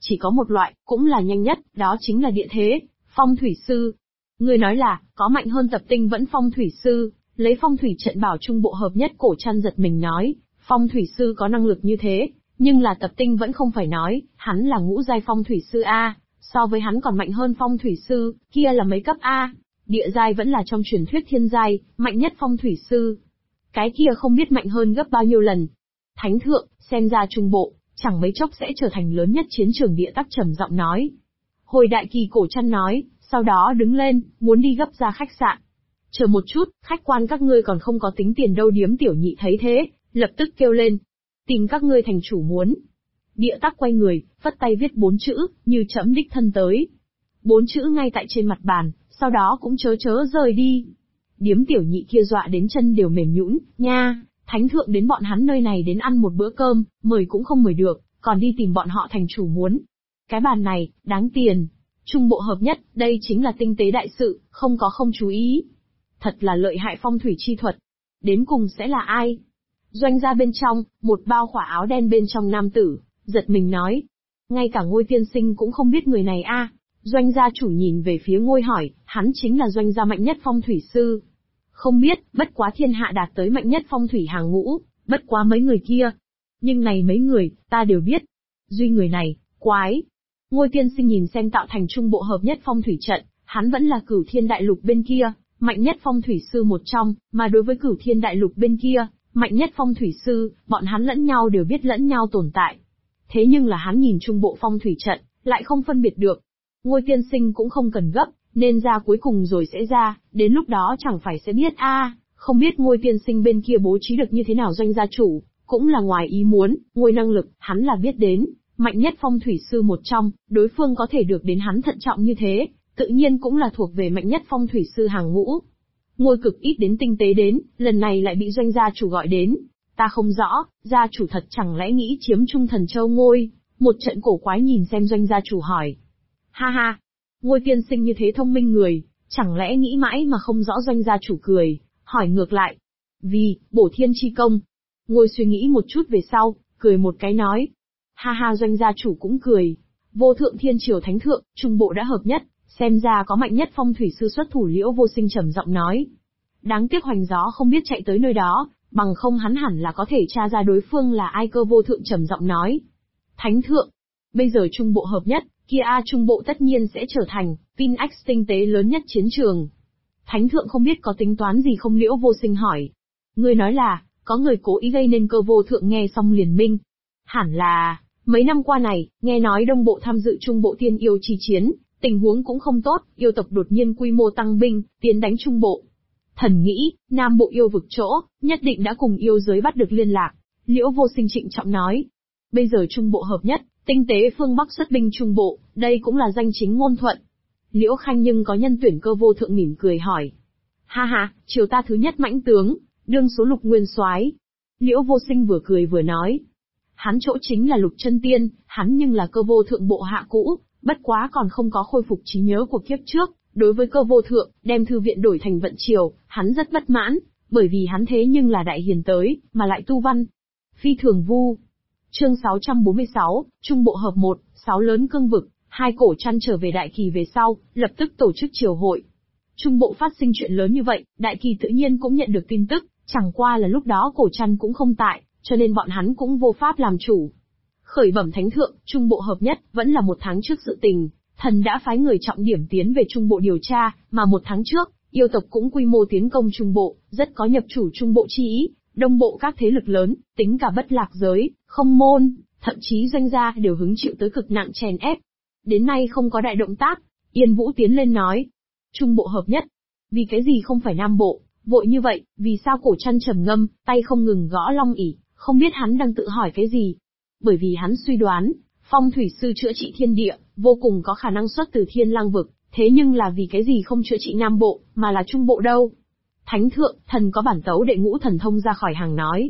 chỉ có một loại, cũng là nhanh nhất, đó chính là địa thế, phong thủy sư. Người nói là, có mạnh hơn tập tinh vẫn phong thủy sư, lấy phong thủy trận bảo trung bộ hợp nhất. Cổ Trăn giật mình nói, phong thủy sư có năng lực như thế, nhưng là tập tinh vẫn không phải nói, hắn là ngũ giai phong thủy sư A, so với hắn còn mạnh hơn phong thủy sư, kia là mấy cấp A, địa giai vẫn là trong truyền thuyết thiên giai, mạnh nhất phong thủy sư. Cái kia không biết mạnh hơn gấp bao nhiêu lần. Thánh thượng, xem ra trung bộ, chẳng mấy chốc sẽ trở thành lớn nhất chiến trường. Địa Tắc trầm giọng nói. Hồi đại kỳ. Cổ Trăn nói, sau đó đứng lên, muốn đi gấp ra khách sạn. Chờ một chút, khách quan các ngươi còn không có tính tiền đâu. Điếm Tiểu Nhị thấy thế, lập tức kêu lên. Tìm các ngươi thành chủ muốn. Địa Tắc quay người, phất tay viết 4 chữ, như trẫm đích thân tới. 4 chữ ngay tại trên mặt bàn, sau đó cũng chớ rời đi. Điếm Tiểu Nhị kia dọa đến chân đều mềm nhũn, nha, thánh thượng đến bọn hắn nơi này đến ăn một bữa cơm, mời cũng không mời được, còn đi tìm bọn họ thành chủ muốn. Cái bàn này, đáng tiền. Trung bộ hợp nhất, đây chính là tinh tế đại sự, không có không chú ý. Thật là lợi hại phong thủy chi thuật. Đến cùng sẽ là ai? Doanh gia bên trong, một bao khỏa áo đen bên trong nam tử, giật mình nói. Ngay cả Ngôi tiên sinh cũng không biết người này a. Doanh gia chủ nhìn về phía Ngôi hỏi, hắn chính là doanh gia mạnh nhất phong thủy sư. Không biết, bất quá thiên hạ đạt tới mạnh nhất phong thủy hàng ngũ, bất quá mấy người kia. Nhưng này mấy người, ta đều biết. Duy người này, quái. Ngôi tiên sinh nhìn xem tạo thành trung bộ hợp nhất phong thủy trận, hắn vẫn là Cửu Thiên Đại Lục bên kia, mạnh nhất phong thủy sư một trong, mà đối với Cửu Thiên Đại Lục bên kia, mạnh nhất phong thủy sư, bọn hắn lẫn nhau đều biết lẫn nhau tồn tại. Thế nhưng là hắn nhìn trung bộ phong thủy trận, lại không phân biệt được. Ngôi tiên sinh cũng không cần gấp, nên ra cuối cùng rồi sẽ ra, đến lúc đó chẳng phải sẽ biết không biết Ngôi tiên sinh bên kia bố trí được như thế nào. Doanh gia chủ, cũng là ngoài ý muốn, Ngôi năng lực, hắn là biết đến, mạnh nhất phong thủy sư một trong, đối phương có thể được đến hắn thận trọng như thế, tự nhiên cũng là thuộc về mạnh nhất phong thủy sư hàng ngũ. Ngôi cực ít đến tinh tế đến, lần này lại bị Doanh gia chủ gọi đến. Ta không rõ, gia chủ thật chẳng lẽ nghĩ chiếm Trung Thần Châu Ngôi? Một trận cổ quái nhìn xem Doanh gia chủ hỏi. Ha ha, Ngôi tiên sinh như thế thông minh người, chẳng lẽ nghĩ mãi mà không rõ? Doanh gia chủ cười, hỏi ngược lại. Vì, bổ thiên chi công. Ngôi suy nghĩ một chút về sau, cười một cái nói. Ha ha. Doanh gia chủ cũng cười. Vô thượng thiên triều thánh thượng, trung bộ đã hợp nhất, xem ra có mạnh nhất phong thủy sư xuất thủ. Liễu Vô Sinh trầm giọng nói. Đáng tiếc Hoành Gió không biết chạy tới nơi đó, bằng không hắn hẳn là có thể tra ra đối phương là ai. Cơ Vô Thượng trầm giọng nói. Thánh thượng, bây giờ trung bộ hợp nhất, kia trung bộ tất nhiên sẽ trở thành Pinax tinh tế lớn nhất chiến trường. Thánh thượng không biết có tính toán gì không? Liễu Vô Sinh hỏi. Ngươi nói là, có người cố ý gây nên. Cơ Vô Thượng nghe xong liền minh. Hẳn là, mấy năm qua này, nghe nói Đông Bộ tham dự Trung Bộ tiên yêu chi chiến, tình huống cũng không tốt, yêu tộc đột nhiên quy mô tăng binh, tiến đánh Trung Bộ. Thần nghĩ, Nam Bộ yêu vực chỗ, nhất định đã cùng yêu giới bắt được liên lạc. Liễu Vô Sinh trịnh trọng nói. Bây giờ Trung Bộ hợp nhất, tinh tế phương Bắc xuất binh Trung Bộ, đây cũng là danh chính ngôn thuận. Liễu Khanh nhưng có nhân tuyển? Cơ Vô Thượng mỉm cười hỏi. Ha ha, triều ta thứ nhất mãnh tướng, đương số Lục Nguyên Soái. Liễu Vô Sinh vừa cười vừa nói. Hắn chỗ chính là Lục Chân Tiên, hắn nhưng là Cơ Vô Thượng bộ hạ cũ, bất quá còn không có khôi phục trí nhớ của kiếp trước. Đối với Cơ Vô Thượng, đem thư viện đổi thành vận triều, hắn rất bất mãn, bởi vì hắn thế nhưng là đại hiền tới, mà lại tu văn. Phi thường vu. Chương 646, Trung Bộ hợp 1, 6 lớn cương vực. Hai Cổ Trăn trở về Đại Kỳ về sau, lập tức tổ chức triều hội. Trung Bộ phát sinh chuyện lớn như vậy, Đại Kỳ tự nhiên cũng nhận được tin tức, chẳng qua là lúc đó Cổ Trăn cũng không tại, cho nên bọn hắn cũng vô pháp làm chủ. Khởi bẩm thánh thượng, Trung Bộ hợp nhất, vẫn là 1 tháng trước sự tình, thần đã phái người trọng điểm tiến về Trung Bộ điều tra, mà 1 tháng trước, yêu tộc cũng quy mô tiến công Trung Bộ, rất có nhập chủ Trung Bộ chi ý. Đông Bộ các thế lực lớn, tính cả Bất Lạc giới, Không Môn, thậm chí Doanh gia đều hứng chịu tới cực nặng chèn ép. Đến nay không có đại động tác. Yên Vũ tiến lên nói. Trung Bộ hợp nhất. Vì cái gì không phải Nam Bộ, vội như vậy? Vì sao? Cổ Trăn trầm ngâm, tay không ngừng gõ long ỷ, không biết hắn đang tự hỏi cái gì. Bởi vì hắn suy đoán, phong thủy sư chữa trị thiên địa, vô cùng có khả năng xuất từ Thiên Lang vực, thế nhưng là vì cái gì không chữa trị Nam Bộ, mà là Trung Bộ đâu? Thánh thượng, thần có bản tấu đệ ngũ thần thông ra khỏi hàng nói.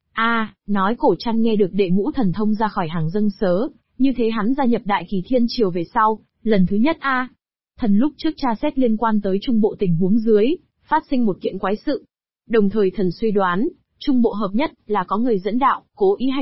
Nói. Cổ Trăn nghe được đệ ngũ thần thông ra khỏi hàng dâng sớ, như thế hắn gia nhập Đại Kỳ Thiên Triều về sau, lần thứ nhất thần lúc trước tra xét liên quan tới Trung Bộ tình huống dưới, phát sinh một kiện quái sự. Đồng thời thần suy đoán, Trung Bộ hợp nhất là có người dẫn đạo, cố ý hành động,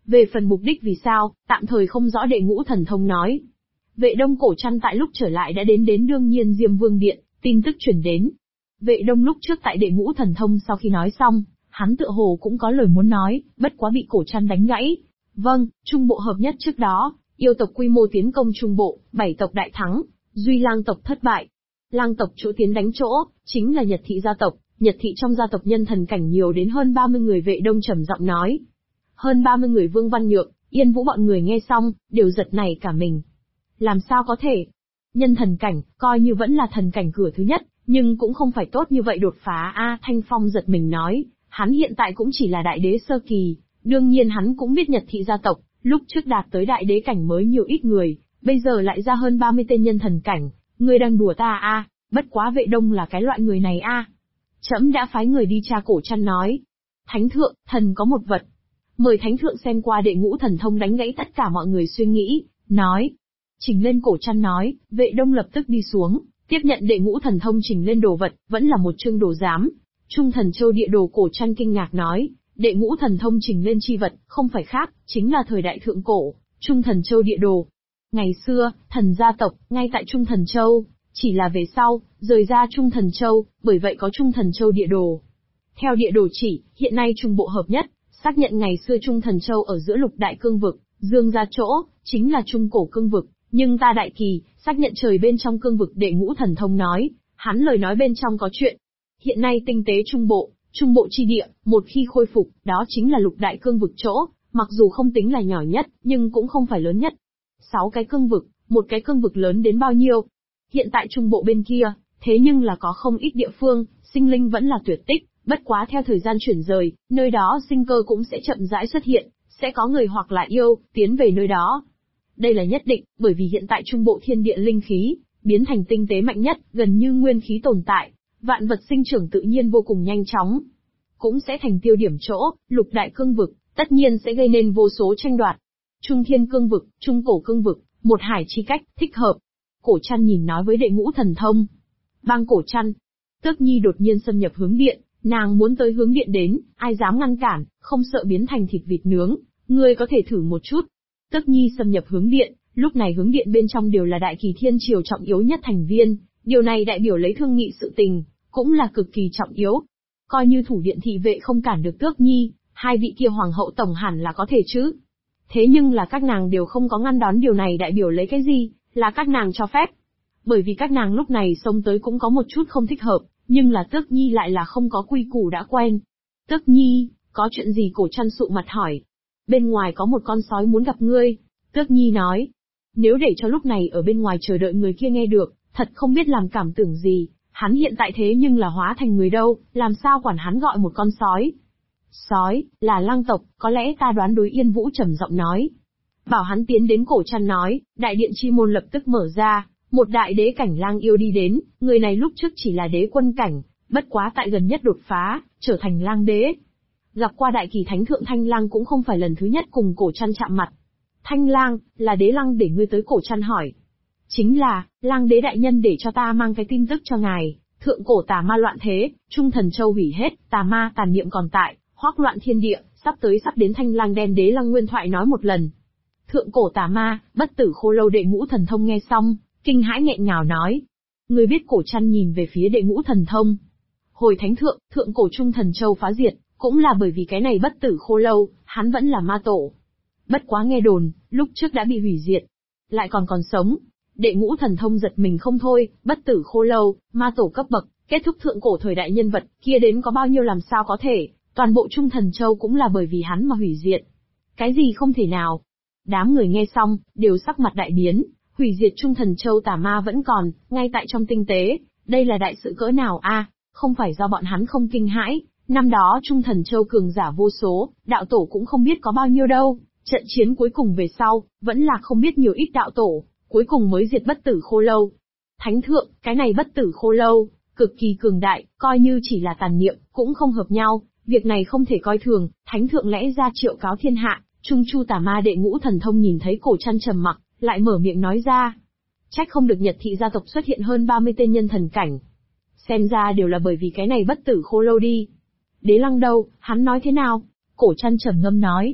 Về phần mục đích vì sao, tạm thời không rõ. Đệ Ngũ Thần Thông nói. Vệ Đông Cổ Trăn tại lúc trở lại đã đến đương nhiên Diêm Vương Điện, tin tức chuyển đến. Vệ Đông lúc trước tại Đệ Ngũ Thần Thông sau khi nói xong, hắn tựa hồ cũng có lời muốn nói, bất quá bị Cổ Trăn đánh gãy. Vâng, Trung Bộ hợp nhất trước đó, yêu tộc quy mô tiến công Trung Bộ, 7 tộc đại thắng, duy Lang tộc thất bại. Lang tộc chỗ tiến đánh chỗ, chính là Nhật thị gia tộc, Nhật thị trong gia tộc nhân thần cảnh nhiều đến hơn 30 người. Vệ Đông trầm giọng nói. Hơn 30 người. Vương Văn Nhượng, Yên Vũ bọn người nghe xong, đều giật nảy cả mình. Làm sao có thể? Nhân thần cảnh, coi như vẫn là thần cảnh cửa thứ nhất, nhưng cũng không phải tốt như vậy đột phá a. Thanh Phong giật mình nói, hắn hiện tại cũng chỉ là đại đế sơ kỳ, đương nhiên hắn cũng biết Nhật thị gia tộc, lúc trước đạt tới đại đế cảnh mới nhiều ít người, bây giờ lại ra hơn 30 tên nhân thần cảnh, ngươi đang đùa ta a? Bất quá Vệ Đông là cái loại người này a. Trẫm đã phái người đi tra. Cổ Trăn nói. Thánh thượng, thần có một vật. Mời thánh thượng xem qua. Đệ Ngũ Thần Thông đánh gãy tất cả mọi người suy nghĩ, nói. Trình lên. Cổ Trăn nói. Vệ Đông lập tức đi xuống, tiếp nhận Đệ Ngũ Thần Thông trình lên đồ vật, vẫn là một chương đồ giám. Trung Thần Châu địa đồ. Cổ Trăn kinh ngạc nói. Đệ Ngũ Thần Thông trình lên chi vật, không phải khác, chính là thời đại thượng cổ, Trung Thần Châu địa đồ. Ngày xưa, thần gia tộc, ngay tại Trung Thần Châu, chỉ là về sau, rời ra Trung Thần Châu, bởi vậy có Trung Thần Châu địa đồ. Theo địa đồ chỉ, hiện nay Trung Bộ hợp nhất, xác nhận ngày xưa Trung Thần Châu ở giữa lục đại cương vực, dương ra chỗ, chính là Trung Cổ cương vực, nhưng ta đại kỳ, xác nhận trời bên trong cương vực. Đệ Ngũ Thần Thông nói, hắn lời nói bên trong có chuyện. Hiện nay tinh tế Trung Bộ chi địa, một khi khôi phục, đó chính là lục đại cương vực chỗ, mặc dù không tính là nhỏ nhất, nhưng cũng không phải lớn nhất. 6 cái cương vực, một cái cương vực lớn đến bao nhiêu? Hiện tại Trung Bộ bên kia, thế nhưng là có không ít địa phương, sinh linh vẫn là tuyệt tích, bất quá theo thời gian chuyển rời, nơi đó sinh cơ cũng sẽ chậm rãi xuất hiện, sẽ có người hoặc là yêu, tiến về nơi đó. Đây là nhất định, bởi vì hiện tại Trung Bộ thiên địa linh khí, biến thành tinh tế mạnh nhất, gần như nguyên khí tồn tại, vạn vật sinh trưởng tự nhiên vô cùng nhanh chóng. Cũng sẽ thành tiêu điểm chỗ, lục đại cương vực, tất nhiên sẽ gây nên vô số tranh đoạt. Trung Thiên cương vực, Trung Cổ cương vực, một hải chi cách, thích hợp. Cổ Trăn nhìn nói với Đệ Ngũ Thần Thông. Bang Cổ Trăn. Tước Nhi đột nhiên xâm nhập hướng điện, nàng muốn tới hướng điện đến, ai dám ngăn cản, không sợ biến thành thịt vịt nướng, ngươi có thể thử một chút. Tước Nhi xâm nhập hướng điện, lúc này hướng điện bên trong đều là đại kỳ thiên triều trọng yếu nhất thành viên, điều này đại biểu lấy thương nghị sự tình, cũng là cực kỳ trọng yếu. Coi như thủ điện thị vệ không cản được Tước Nhi, hai vị kia hoàng hậu tổng hẳn là có thể chứ. Thế nhưng là các nàng đều không có ngăn đón, điều này đại biểu lấy cái gì, là các nàng cho phép. Bởi vì các nàng lúc này xông tới cũng có một chút không thích hợp, nhưng là Tước Nhi lại là không có quy củ đã quen. Tước Nhi, có chuyện gì? Cổ Trăn sụ mặt hỏi. Bên ngoài có một con sói muốn gặp ngươi. Tước Nhi nói. Nếu để cho lúc này ở bên ngoài chờ đợi người kia nghe được, thật không biết làm cảm tưởng gì, hắn hiện tại thế nhưng là hóa thành người đâu, làm sao quản hắn gọi một con sói. Sói, là Lang tộc, có lẽ ta đoán đối. Yên Vũ trầm giọng nói. Bảo hắn tiến đến. Cổ Trăn nói, đại điện chi môn lập tức mở ra, một đại đế cảnh lang yêu đi đến, người này lúc trước chỉ là đế quân cảnh, bất quá tại gần nhất đột phá, trở thành lang đế. Gặp qua đại kỳ thánh thượng. Thanh Lang cũng không phải lần thứ nhất cùng Cổ Trăn chạm mặt. Thanh Lang, là đế lăng để ngươi tới? Cổ Trăn hỏi. Chính là, lang đế đại nhân để cho ta mang cái tin tức cho ngài, thượng cổ tà ma loạn thế, Trung Thần Châu hủy hết, tà ma tàn niệm còn tại, hoắc loạn thiên địa, sắp đến. Thanh Lang đem đế lăng nguyên thoại nói một lần. Thượng cổ tà ma, bất tử khô lâu. Đệ Ngũ Thần Thông nghe xong, kinh hãi nghẹn ngào nói. Ngươi biết? Cổ Trăn nhìn về phía Đệ Ngũ Thần Thông. Hồi thánh thượng, thượng cổ Trung Thần Châu phá diệt, cũng là bởi vì cái này bất tử khô lâu, hắn vẫn là ma tổ. Bất quá nghe đồn, lúc trước đã bị hủy diệt, lại còn sống. Đệ Ngũ Thần Thông giật mình không thôi, bất tử khô lâu, ma tổ cấp bậc, kết thúc thượng cổ thời đại nhân vật, kia đến có bao nhiêu làm sao có thể, toàn bộ Trung Thần Châu cũng là bởi vì hắn mà hủy diệt. Cái gì không thể nào? Đám người nghe xong, đều sắc mặt đại biến, hủy diệt Trung Thần Châu tà ma vẫn còn, ngay tại trong tinh tế, đây là đại sự cỡ nào a? Không phải do bọn hắn không kinh hãi, năm đó Trung Thần Châu cường giả vô số, đạo tổ cũng không biết có bao nhiêu đâu, trận chiến cuối cùng về sau, vẫn là không biết nhiều ít đạo tổ, cuối cùng mới diệt bất tử khô lâu. Thánh thượng, cái này bất tử khô lâu, cực kỳ cường đại, coi như chỉ là tàn niệm, cũng không hợp nhau, việc này không thể coi thường. Thánh thượng lẽ ra triệu cáo thiên hạ, Trung Chu tà ma. Đệ Ngũ Thần Thông nhìn thấy Cổ Trăn trầm mặc, lại mở miệng nói ra. Trách không được Nhật thị gia tộc xuất hiện hơn 30 tên nhân thần cảnh. Xem ra đều là bởi vì cái này bất tử khô lâu đi. Đế lăng đâu, hắn nói thế nào? Cổ Trăn trầm ngâm nói.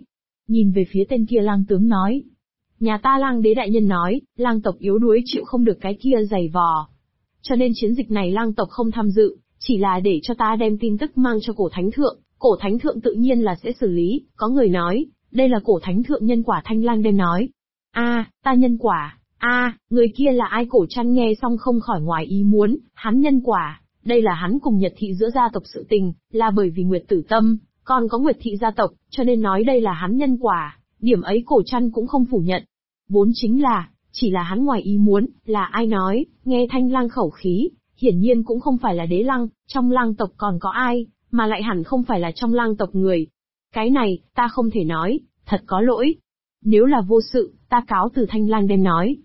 Nhìn về phía tên kia lang tướng nói. Nhà ta lang đế đại nhân nói, lang tộc yếu đuối chịu không được cái kia giày vò. Cho nên chiến dịch này lang tộc không tham dự, chỉ là để cho ta đem tin tức mang cho cổ thánh thượng, cổ thánh thượng tự nhiên là sẽ xử lý. Có người nói, đây là cổ thánh thượng nhân quả. Thanh Lang đem nói. Ta nhân quả, người kia là ai? Cổ Trăn nghe xong không khỏi ngoài ý muốn, hắn nhân quả, đây là hắn cùng Nhật thị giữa gia tộc sự tình, là bởi vì Nguyệt Tử Tâm, còn có Nguyệt thị gia tộc, cho nên nói đây là hắn nhân quả, điểm ấy Cổ Trăn cũng không phủ nhận. Vốn chính là, chỉ là hắn ngoài ý muốn, là ai nói, nghe Thanh Lang khẩu khí, hiển nhiên cũng không phải là đế lăng, trong lang tộc còn có ai, mà lại hẳn không phải là trong lang tộc người. Cái này, ta không thể nói, thật có lỗi. Nếu là vô sự, ta cáo từ. Thanh Lang đem nói.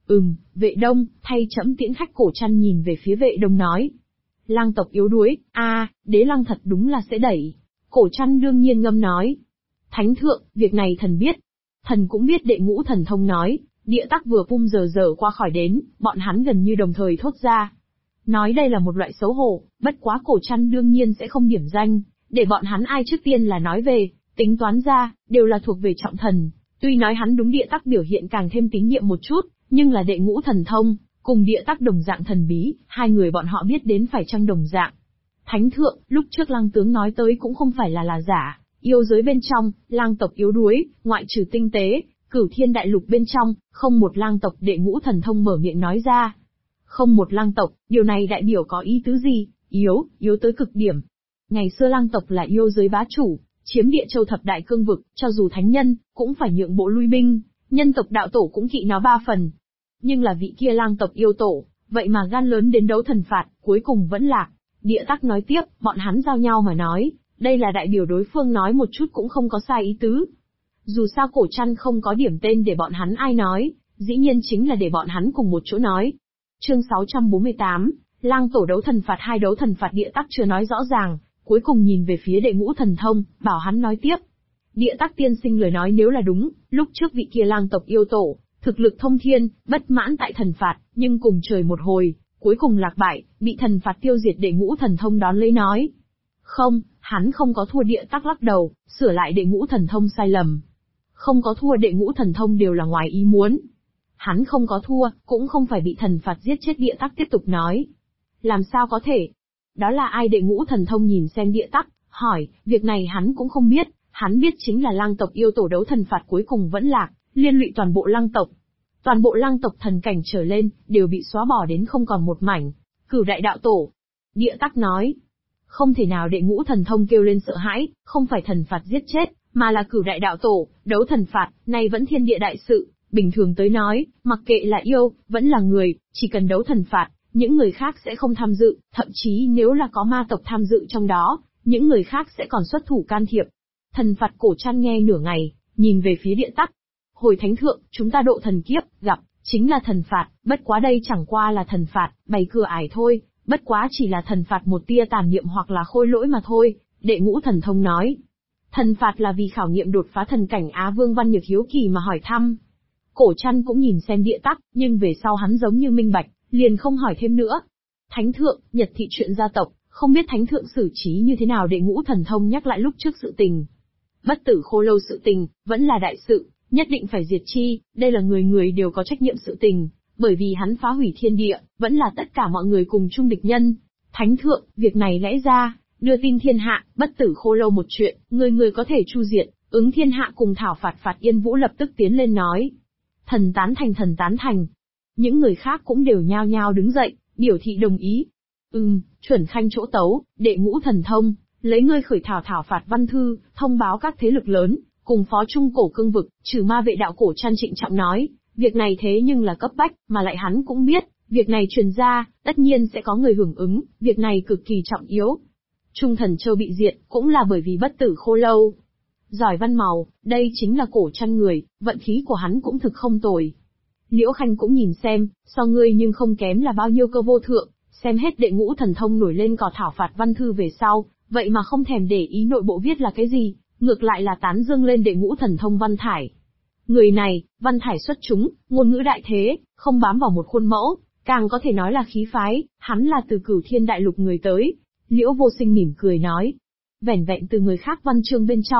Vệ Đông, thay trẫm tiễn khách. Cổ Trăn nhìn về phía Vệ Đông nói. Lang tộc yếu đuối, đế lăng thật đúng là sẽ đẩy. Cổ Trăn đương nhiên ngâm nói. Thánh thượng, việc này thần biết. Thần cũng biết. Đệ Ngũ Thần Thông nói, địa tắc vừa phum giờ qua khỏi đến, bọn hắn gần như đồng thời thốt ra. Nói đây là một loại xấu hổ, bất quá Cổ Trăn đương nhiên sẽ không điểm danh, để bọn hắn ai trước tiên là nói về, tính toán ra, đều là thuộc về trọng thần. Tuy nói hắn đúng địa tắc biểu hiện càng thêm tín nhiệm một chút, nhưng là Đệ Ngũ Thần Thông, cùng địa tắc đồng dạng thần bí, hai người bọn họ biết đến phải chăng đồng dạng. Thánh thượng, lúc trước lang tướng nói tới cũng không phải là giả, yêu giới bên trong, lang tộc yếu đuối, ngoại trừ tinh tế, Cửu Thiên Đại Lục bên trong, không một lang tộc. Đệ Ngũ Thần Thông mở miệng nói ra. Không một lang tộc, điều này đại biểu có ý tứ gì? Yếu tới cực điểm. Ngày xưa lang tộc là yêu giới bá chủ, chiếm địa châu thập đại cương vực, cho dù thánh nhân, cũng phải nhượng bộ lui binh, nhân tộc đạo tổ cũng kỵ nó 3 phần. Nhưng là vị kia lang tộc yêu tổ, vậy mà gan lớn đến đấu thần phạt, cuối cùng vẫn lạc. Địa tắc nói tiếp, bọn hắn giao nhau mà nói, đây là đại biểu đối phương nói một chút cũng không có sai ý tứ. Dù sao Cổ Trăn không có điểm tên để bọn hắn ai nói, dĩ nhiên chính là để bọn hắn cùng một chỗ nói. Chương 648, lang tổ đấu thần phạt. 2 đấu thần phạt. Địa tắc chưa nói rõ ràng, cuối cùng nhìn về phía Đệ Ngũ Thần Thông, bảo hắn nói tiếp. Địa tắc tiên sinh lời nói nếu là đúng, lúc trước vị kia lang tộc yêu tổ, thực lực thông thiên, bất mãn tại thần phạt, nhưng cùng trời một hồi, cuối cùng lạc bại, bị thần phạt tiêu diệt. Đệ Ngũ Thần Thông đón lấy nói. Không, hắn không có thua. Địa tắc lắc đầu, sửa lại Đệ Ngũ Thần Thông sai lầm. Không có thua. Đệ Ngũ Thần Thông đều là ngoài ý muốn. Hắn không có thua, cũng không phải bị thần phạt giết chết. Địa tắc tiếp tục nói. Làm sao có thể? Đó là ai? Đệ Ngũ Thần Thông nhìn xem địa tắc, hỏi, việc này hắn cũng không biết, hắn biết chính là lang tộc yêu tổ đấu thần phạt cuối cùng vẫn lạc, liên lụy toàn bộ lang tộc. Toàn bộ lang tộc thần cảnh trở lên, đều bị xóa bỏ đến không còn một mảnh. Cửu đại đạo tổ. Địa tắc nói. Không thể nào. Đệ Ngũ Thần Thông kêu lên sợ hãi, không phải thần phạt giết chết, mà là cửu đại đạo tổ, đấu thần phạt, này vẫn thiên địa đại sự. Bình thường tới nói, mặc kệ là yêu, vẫn là người, chỉ cần đấu thần phạt, những người khác sẽ không tham dự, thậm chí nếu là có ma tộc tham dự trong đó, những người khác sẽ còn xuất thủ can thiệp. Thần phạt. Cổ Trăn nghe nửa ngày, nhìn về phía địa tắc. Hồi thánh thượng, chúng ta độ thần kiếp, gặp, chính là thần phạt, bất quá đây chẳng qua là thần phạt, bày cửa ải thôi, bất quá chỉ là thần phạt một tia tàn niệm hoặc là khôi lỗi mà thôi. Đệ Ngũ Thần Thông nói. Thần phạt là vì khảo nghiệm đột phá thần cảnh á. Vương Văn Nhược hiếu kỳ mà hỏi thăm. Cổ Trăn cũng nhìn xem địa tắc, nhưng về sau hắn giống như minh bạch, liền không hỏi thêm nữa. Thánh thượng, Nhật thị chuyện gia tộc, không biết thánh thượng xử trí như thế nào? Đệ Ngũ Thần Thông nhắc lại lúc trước sự tình. Bất tử khô lâu sự tình, vẫn là đại sự, nhất định phải diệt chi, đây là người người đều có trách nhiệm sự tình, bởi vì hắn phá hủy thiên địa, vẫn là tất cả mọi người cùng chung địch nhân. Thánh thượng, việc này lẽ ra, đưa tin thiên hạ, bất tử khô lâu một chuyện, người có thể chu diệt, ứng thiên hạ cùng thảo phạt. Phạt Yên Vũ lập tức tiến lên nói. Thần tán thành, thần tán thành. Những người khác cũng đều nhao nhao đứng dậy, biểu thị đồng ý. Chuẩn khanh chỗ tấu, Đệ Ngũ Thần Thông, lấy ngươi khởi thảo phạt văn thư, thông báo các thế lực lớn, cùng phó trung cổ cương vực, trừ ma vệ đạo. Cổ Trăn trịnh trọng nói, việc này thế nhưng là cấp bách, mà lại hắn cũng biết, việc này truyền ra, tất nhiên sẽ có người hưởng ứng, việc này cực kỳ trọng yếu. Trung Thần Châu bị diệt, cũng là bởi vì bất tử khô lâu. Giỏi văn màu, đây chính là Cổ Trăn người, vận khí của hắn cũng thực không tồi. Liễu Khanh cũng nhìn xem, so ngươi nhưng không kém là bao nhiêu cơ vô thượng, xem hết Đệ Ngũ Thần Thông nổi lên cò thảo phạt văn thư về sau, vậy mà không thèm để ý nội bộ viết là cái gì, ngược lại là tán dương lên Đệ Ngũ Thần Thông văn thải. Người này, văn thải xuất chúng, ngôn ngữ đại thế, không bám vào một khuôn mẫu, càng có thể nói là khí phái, hắn là từ Cửu Thiên Đại Lục người tới. Liễu Vô Sinh mỉm cười nói, vẻn vẹn từ người khác văn chương bên trong,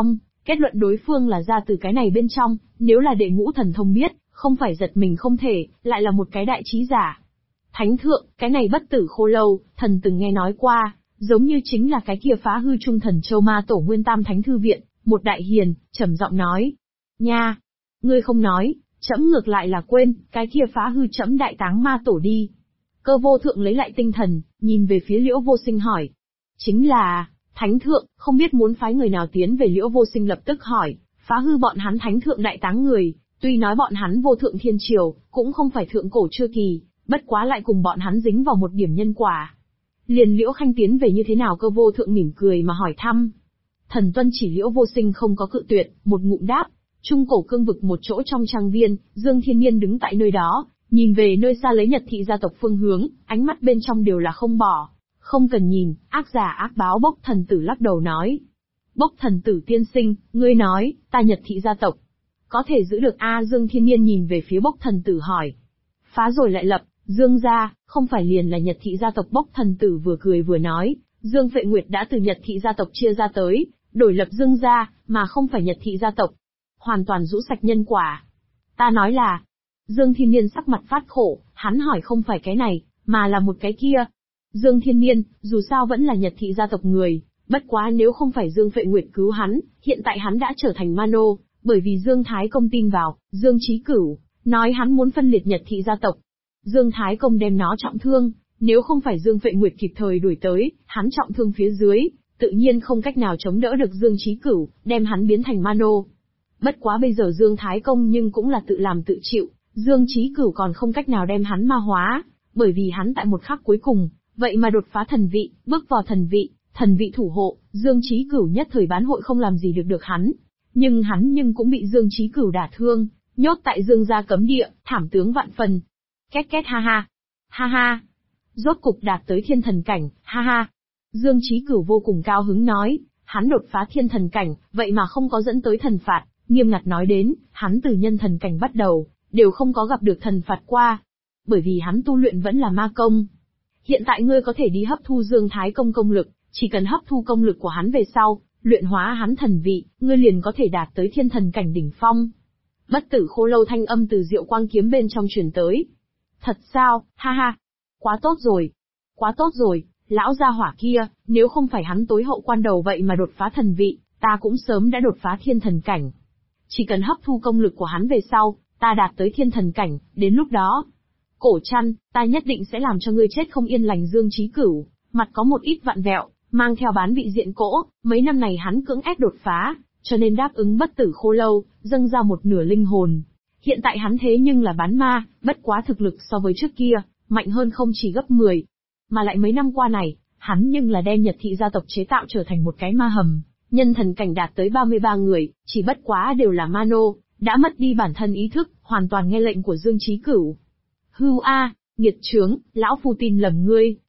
kết luận đối phương là ra từ cái này bên trong, nếu là đệ ngũ thần thông biết, không phải giật mình không thể, lại là một cái đại trí giả. Thánh thượng, cái này bất tử khô lâu, thần từng nghe nói qua, giống như chính là cái kia phá hư trung thần châu ma tổ nguyên tam thánh thư viện, một đại hiền, trầm giọng nói. Nha! Ngươi không nói, trẫm ngược lại là quên, cái kia phá hư trẫm đại táng ma tổ đi. Cơ vô thượng lấy lại tinh thần, nhìn về phía Liễu Vô Sinh hỏi. Chính là, thánh thượng, không biết muốn phái người nào tiến về. Liễu Vô Sinh lập tức hỏi, phá hư bọn hắn thánh thượng đại táng người, tuy nói bọn hắn vô thượng thiên triều, cũng không phải thượng cổ chưa kỳ, bất quá lại cùng bọn hắn dính vào một điểm nhân quả. Liền Liễu Khanh tiến về như thế nào? Cơ vô thượng mỉm cười mà hỏi thăm. Thần tuân chỉ. Liễu Vô Sinh không có cự tuyệt, một ngụm đáp. Trung cổ cương vực một chỗ trong trang viên, Dương Thiên Nhiên đứng tại nơi đó, nhìn về nơi xa lấy Nhật thị gia tộc phương hướng, ánh mắt bên trong đều là không bỏ. Không cần nhìn, ác giả ác báo. Bốc thần tử lắc đầu nói. Bốc thần tử tiên sinh, ngươi nói, ta Nhật thị gia tộc có thể giữ được a? Dương Thiên Nhiên nhìn về phía Bốc thần tử hỏi. Phá rồi lại lập, Dương gia, không phải liền là Nhật thị gia tộc? Bốc thần tử vừa cười vừa nói, Dương Phệ Nguyệt đã từ Nhật thị gia tộc chia ra tới, đổi lập Dương gia, mà không phải Nhật thị gia tộc. Hoàn toàn rũ sạch nhân quả. Ta nói là, Dương Thiên Nhiên sắc mặt phát khổ, hắn hỏi không phải cái này, mà là một cái kia. Dương Thiên Nhiên, dù sao vẫn là Nhật thị gia tộc người, bất quá nếu không phải Dương Phệ Nguyệt cứu hắn, hiện tại hắn đã trở thành ma nô, bởi vì Dương Thái Công tin vào, Dương Chí Cửu, nói hắn muốn phân liệt Nhật thị gia tộc. Dương Thái Công đem nó trọng thương, nếu không phải Dương Phệ Nguyệt kịp thời đuổi tới, hắn trọng thương phía dưới, tự nhiên không cách nào chống đỡ được Dương Chí Cửu, đem hắn biến thành ma nô. Bất quá bây giờ Dương Thái Công nhưng cũng là tự làm tự chịu, Dương Chí Cửu còn không cách nào đem hắn ma hóa, bởi vì hắn tại một khắc cuối cùng, vậy mà đột phá thần vị, bước vào thần vị thủ hộ, Dương Chí Cửu nhất thời bán hội không làm gì được hắn. Nhưng hắn cũng bị Dương Chí Cửu đả thương, nhốt tại Dương gia cấm địa, thảm tướng vạn phần. Két két ha ha. Ha ha. Rốt cục đạt tới thiên thần cảnh, ha ha. Dương Chí Cửu vô cùng cao hứng nói, hắn đột phá thiên thần cảnh, vậy mà không có dẫn tới thần phạt. Nghiêm ngặt nói đến, hắn từ nhân thần cảnh bắt đầu, đều không có gặp được thần phạt qua. Bởi vì hắn tu luyện vẫn là ma công. Hiện tại ngươi có thể đi hấp thu Dương Thái Công công lực, chỉ cần hấp thu công lực của hắn về sau, luyện hóa hắn thần vị, ngươi liền có thể đạt tới thiên thần cảnh đỉnh phong. Bất tử khô lâu thanh âm từ Diệu Quang kiếm bên trong truyền tới. Thật sao, ha ha. Quá tốt rồi. Quá tốt rồi, lão gia hỏa kia, nếu không phải hắn tối hậu quan đầu vậy mà đột phá thần vị, ta cũng sớm đã đột phá thiên thần cảnh. Chỉ cần hấp thu công lực của hắn về sau, ta đạt tới thiên thần cảnh, đến lúc đó. Cổ Trăn, ta nhất định sẽ làm cho ngươi chết không yên lành. Dương Chí Cửu, mặt có một ít vặn vẹo, mang theo bán vị diện cỗ, mấy năm này hắn cưỡng ép đột phá, cho nên đáp ứng bất tử khô lâu, dâng ra một nửa linh hồn. Hiện tại hắn thế nhưng là bán ma, bất quá thực lực so với trước kia, mạnh hơn không chỉ gấp 10. Mà lại mấy năm qua này, hắn nhưng là đem Nhật thị gia tộc chế tạo trở thành một cái ma hầm, nhân thần cảnh đạt tới 33 người, chỉ bất quá đều là ma nô, đã mất đi bản thân ý thức, hoàn toàn nghe lệnh của Dương Chí Cửu. Hưu a, nghiệt chướng, lão phu tin lầm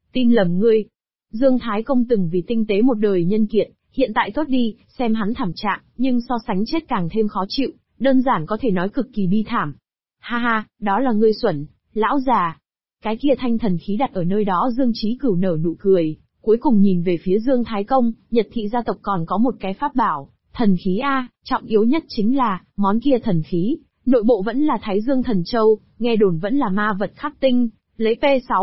ngươi. Dương Thái Công từng vì tinh tế một đời nhân kiệt, hiện tại tốt đi, xem hắn thảm trạng, nhưng so sánh chết càng thêm khó chịu, đơn giản có thể nói cực kỳ bi thảm. Ha ha, đó là ngươi xuẩn, lão già. Cái kia thanh thần khí đặt ở nơi đó. Dương Chí Cửu nở nụ cười, cuối cùng nhìn về phía Dương Thái Công, Nhật thị gia tộc còn có một cái pháp bảo, thần khí a, trọng yếu nhất chính là, món kia thần khí, nội bộ vẫn là Thái Dương Thần Châu, nghe đồn vẫn là ma vật khắc tinh, lấy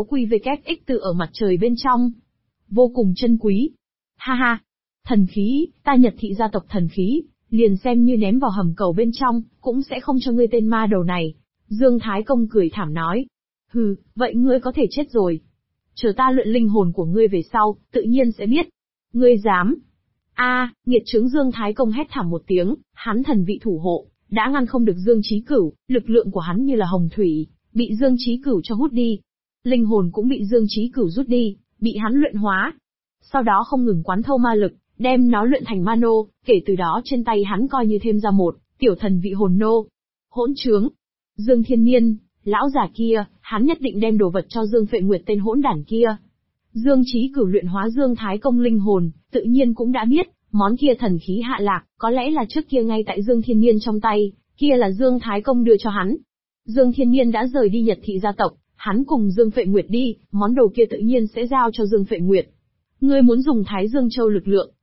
P6QVX từ ở mặt trời bên trong. Vô cùng chân quý. Ha ha. Thần khí, ta Nhật thị gia tộc thần khí, liền xem như ném vào hầm cầu bên trong, cũng sẽ không cho ngươi tên ma đầu này. Dương Thái Công cười thảm nói. Hừ, vậy ngươi có thể chết rồi. Chờ ta luyện linh hồn của ngươi về sau, tự nhiên sẽ biết. Ngươi dám. A, nghiệt chứng. Dương Thái Công hét thảm một tiếng, hắn thần vị thủ hộ, đã ngăn không được Dương Chí Cửu, lực lượng của hắn như là hồng thủy, bị Dương Chí Cửu cho hút đi. Linh hồn cũng bị Dương Chí Cửu rút đi, bị hắn luyện hóa. Sau đó không ngừng quán thâu ma lực, đem nó luyện thành ma nô, kể từ đó trên tay hắn coi như thêm ra một tiểu thần vị hồn nô. Hỗn trướng. Dương Thiên Nhiên, lão già kia, hắn nhất định đem đồ vật cho Dương Phệ Nguyệt tên hỗn đản kia. Dương Chí Cửu luyện hóa Dương Thái Công linh hồn, tự nhiên cũng đã biết, món kia thần khí hạ lạc, có lẽ là trước kia ngay tại Dương Thiên Nhiên trong tay, kia là Dương Thái Công đưa cho hắn. Dương Thiên Nhiên đã rời đi Nhật thị gia tộc, hắn cùng Dương Phệ Nguyệt đi, món đồ kia tự nhiên sẽ giao cho Dương Phệ Nguyệt. Ngươi muốn dùng Thái Dương Châu lực lượng,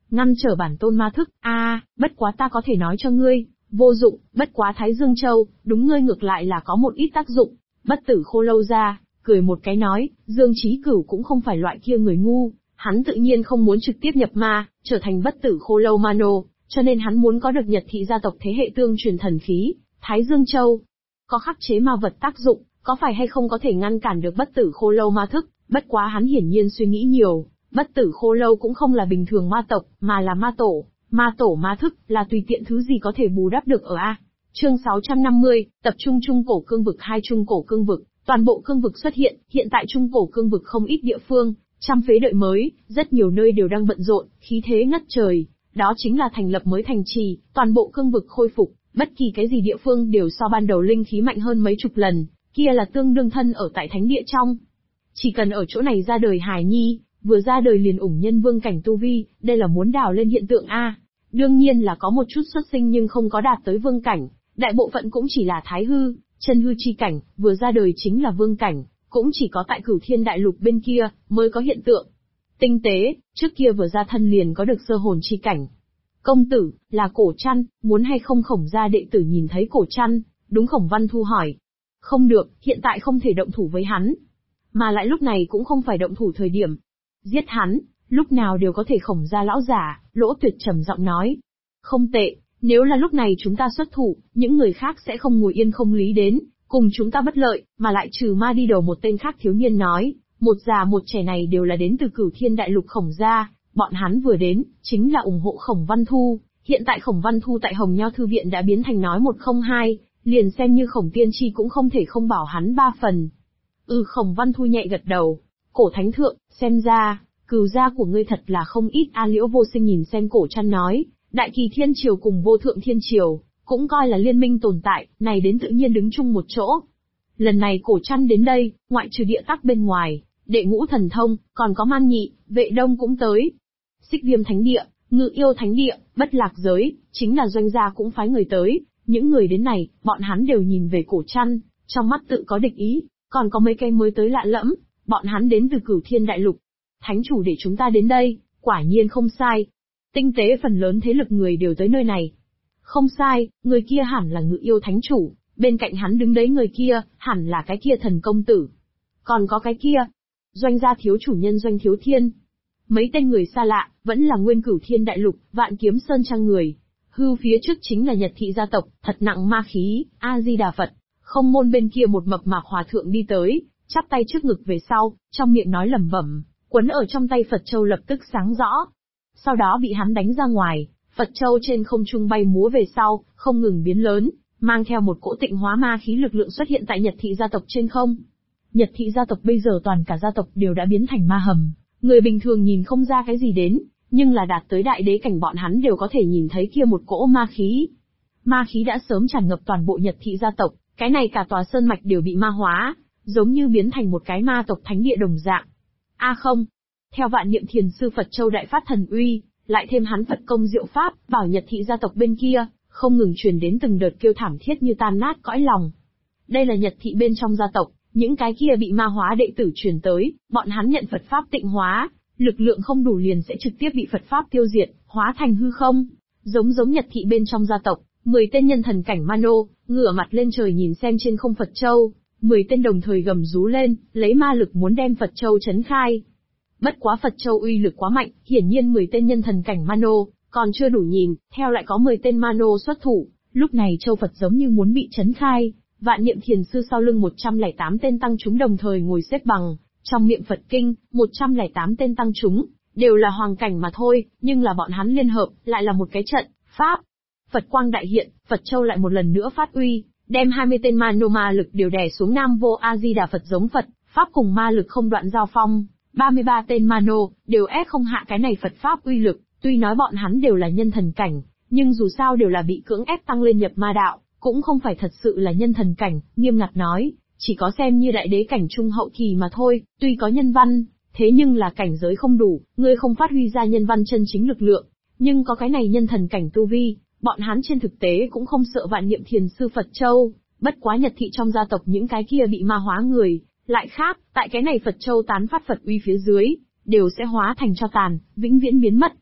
ngăn trở bản tôn ma thức, bất quá ta có thể nói cho ngươi, vô dụng, bất quá Thái Dương Châu, đúng ngươi ngược lại là có một ít tác dụng. Bất Tử Khô Lâu ra, cười một cái nói, Dương Chí Cửu cũng không phải loại kia người ngu, hắn tự nhiên không muốn trực tiếp nhập ma, trở thành Bất Tử Khô Lâu ma nô, cho nên hắn muốn có được Nhật thị gia tộc thế hệ tương truyền thần khí, Thái Dương Châu. Có khắc chế ma vật tác dụng, có phải hay không có thể ngăn cản được Bất Tử Khô Lâu ma thức, bất quá hắn hiển nhiên suy nghĩ nhiều, Bất Tử Khô Lâu cũng không là bình thường ma tộc, mà là ma tổ ma thức, là tùy tiện thứ gì có thể bù đắp được ở A. Chương 650, tập trung Trung Cổ Cương Vực. Hai Trung Cổ Cương Vực, toàn bộ cương vực xuất hiện tại Trung Cổ Cương Vực không ít địa phương, trăm phế đợi mới, rất nhiều nơi đều đang bận rộn, khí thế ngất trời, đó chính là thành lập mới thành trì, toàn bộ cương vực khôi phục, bất kỳ cái gì địa phương đều so ban đầu linh khí mạnh hơn mấy chục lần, kia là tương đương thân ở tại thánh địa trong. Chỉ cần ở chỗ này ra đời hài nhi, vừa ra đời liền ủng nhân vương cảnh tu vi, đây là muốn đào lên hiện tượng A. Đương nhiên là có một chút xuất sinh nhưng không có đạt tới vương cảnh, đại bộ phận cũng chỉ là thái hư, chân hư chi cảnh, vừa ra đời chính là vương cảnh, cũng chỉ có tại Cửu Thiên Đại Lục bên kia mới có hiện tượng. Tinh tế, trước kia vừa ra thân liền có được sơ hồn chi cảnh. Công tử, là Cổ Trăn, muốn hay không Khổng gia đệ tử nhìn thấy Cổ Trăn, đúng Khổng Văn Thu hỏi. Không được, hiện tại không thể động thủ với hắn. Mà lại lúc này cũng không phải động thủ thời điểm. Giết hắn, lúc nào đều có thể. Khổng gia lão giả, Lỗ Tuyệt trầm giọng nói. Không tệ, nếu là lúc này chúng ta xuất thủ, những người khác sẽ không ngồi yên không lý đến, cùng chúng ta bất lợi, mà lại trừ ma đi đầu. Một tên khác thiếu niên nói, một già một trẻ này đều là đến từ Cửu Thiên Đại Lục Khổng gia, bọn hắn vừa đến, chính là ủng hộ Khổng Văn Thu, hiện tại Khổng Văn Thu tại Hồng Nho Thư Viện đã biến thành nói một không hai, liền xem như Khổng Tiên Tri cũng không thể không bảo hắn ba phần. Khổng Văn Thu nhẹ gật đầu, Cổ Thánh Thượng, xem ra, Cửu gia của ngươi thật là không ít. Liễu Vô Sinh nhìn xem Cổ Trăn nói, Đại Kỳ Thiên Triều cùng Vô Thượng Thiên Triều, cũng coi là liên minh tồn tại, này đến tự nhiên đứng chung một chỗ. Lần này Cổ Trăn đến đây, ngoại trừ địa tắc bên ngoài, Đệ Ngũ Thần Thông, còn có Man Nhị, Vệ Đông cũng tới. Xích Viêm Thánh Địa, Ngự Yêu Thánh Địa, Bất Lạc Giới, chính là doanh gia cũng phái người tới. Những người đến này, bọn hắn đều nhìn về Cổ Trăn, trong mắt tự có địch ý, còn có mấy cái mới tới lạ lẫm, bọn hắn đến từ Cửu Thiên Đại Lục. Thánh chủ để chúng ta đến đây, quả nhiên không sai. Tinh tế phần lớn thế lực người đều tới nơi này. Không sai, người kia hẳn là Ngự Yêu Thánh chủ, bên cạnh hắn đứng đấy người kia, hẳn là cái kia Thần Công Tử. Còn có cái kia, Doanh gia thiếu chủ nhân Doanh Thiếu Thiên. Mấy tên người xa lạ, vẫn là nguyên Cửu Thiên Đại Lục, Vạn Kiếm Sơn trang người. Hư phía trước chính là Nhật thị gia tộc, thật nặng ma khí, A-di-đà Phật. Không môn bên kia một mập mạp hòa thượng đi tới, chắp tay trước ngực về sau, trong miệng nói lẩm bẩm, quấn ở trong tay Phật Châu lập tức sáng rõ. Sau đó bị hắn đánh ra ngoài, Phật Châu trên không trung bay múa về sau, không ngừng biến lớn, mang theo một cỗ tịnh hóa ma khí lực lượng xuất hiện tại Nhật thị gia tộc trên không. Nhật thị gia tộc bây giờ toàn cả gia tộc đều đã biến thành ma hầm, người bình thường nhìn không ra cái gì đến, nhưng là đạt tới đại đế cảnh bọn hắn đều có thể nhìn thấy kia một cỗ ma khí. Ma khí đã sớm tràn ngập toàn bộ Nhật thị gia tộc, cái này cả tòa sơn mạch đều bị ma hóa, giống như biến thành một cái ma tộc thánh địa đồng dạng. Không, theo Vạn Niệm Thiền sư Phật Châu đại phát thần uy, lại thêm hắn Phật công diệu pháp, bảo Nhật thị gia tộc bên kia, không ngừng truyền đến từng đợt kêu thảm thiết như tan nát cõi lòng. Đây là Nhật thị bên trong gia tộc, những cái kia bị ma hóa đệ tử truyền tới, bọn hắn nhận Phật pháp tịnh hóa, lực lượng không đủ liền sẽ trực tiếp bị Phật pháp tiêu diệt, hóa thành hư không. Giống Nhật thị bên trong gia tộc, 10 tên nhân thần cảnh ma nô, ngửa mặt lên trời nhìn xem trên không Phật Châu, 10 tên đồng thời gầm rú lên, lấy ma lực muốn đem Phật Châu chấn khai. Bất quá Phật Châu uy lực quá mạnh, hiển nhiên 10 tên nhân thần cảnh ma nô còn chưa đủ nhìn, theo lại có 10 tên ma nô xuất thủ, lúc này Châu Phật giống như muốn bị chấn khai. Vạn Niệm Thiền sư sau lưng 108 tên tăng chúng đồng thời ngồi xếp bằng, trong miệng Phật kinh, 108 tên tăng chúng, đều là hoàng cảnh mà thôi, nhưng là bọn hắn liên hợp, lại là một cái trận, pháp. Phật quang đại hiện, Phật Châu lại một lần nữa phát uy, đem 20 tên ma nô ma lực đều đè xuống Nam Vô A Di Đà Phật giống Phật, pháp cùng ma lực không đoạn giao phong, 33 tên ma nô đều ép không hạ cái này Phật pháp uy lực, tuy nói bọn hắn đều là nhân thần cảnh, nhưng dù sao đều là bị cưỡng ép tăng lên nhập ma đạo, cũng không phải thật sự là nhân thần cảnh, nghiêm ngặt nói, chỉ có xem như đại đế cảnh trung hậu kỳ mà thôi, tuy có nhân văn, thế nhưng là cảnh giới không đủ, ngươi không phát huy ra nhân văn chân chính lực lượng, nhưng có cái này nhân thần cảnh tu vi, bọn hắn trên thực tế cũng không sợ Vạn Niệm Thiền sư Phật Châu, bất quá Nhật thị trong gia tộc những cái kia bị ma hóa người, lại khác, tại cái này Phật Châu tán phát Phật uy phía dưới, đều sẽ hóa thành tro tàn, vĩnh viễn biến mất.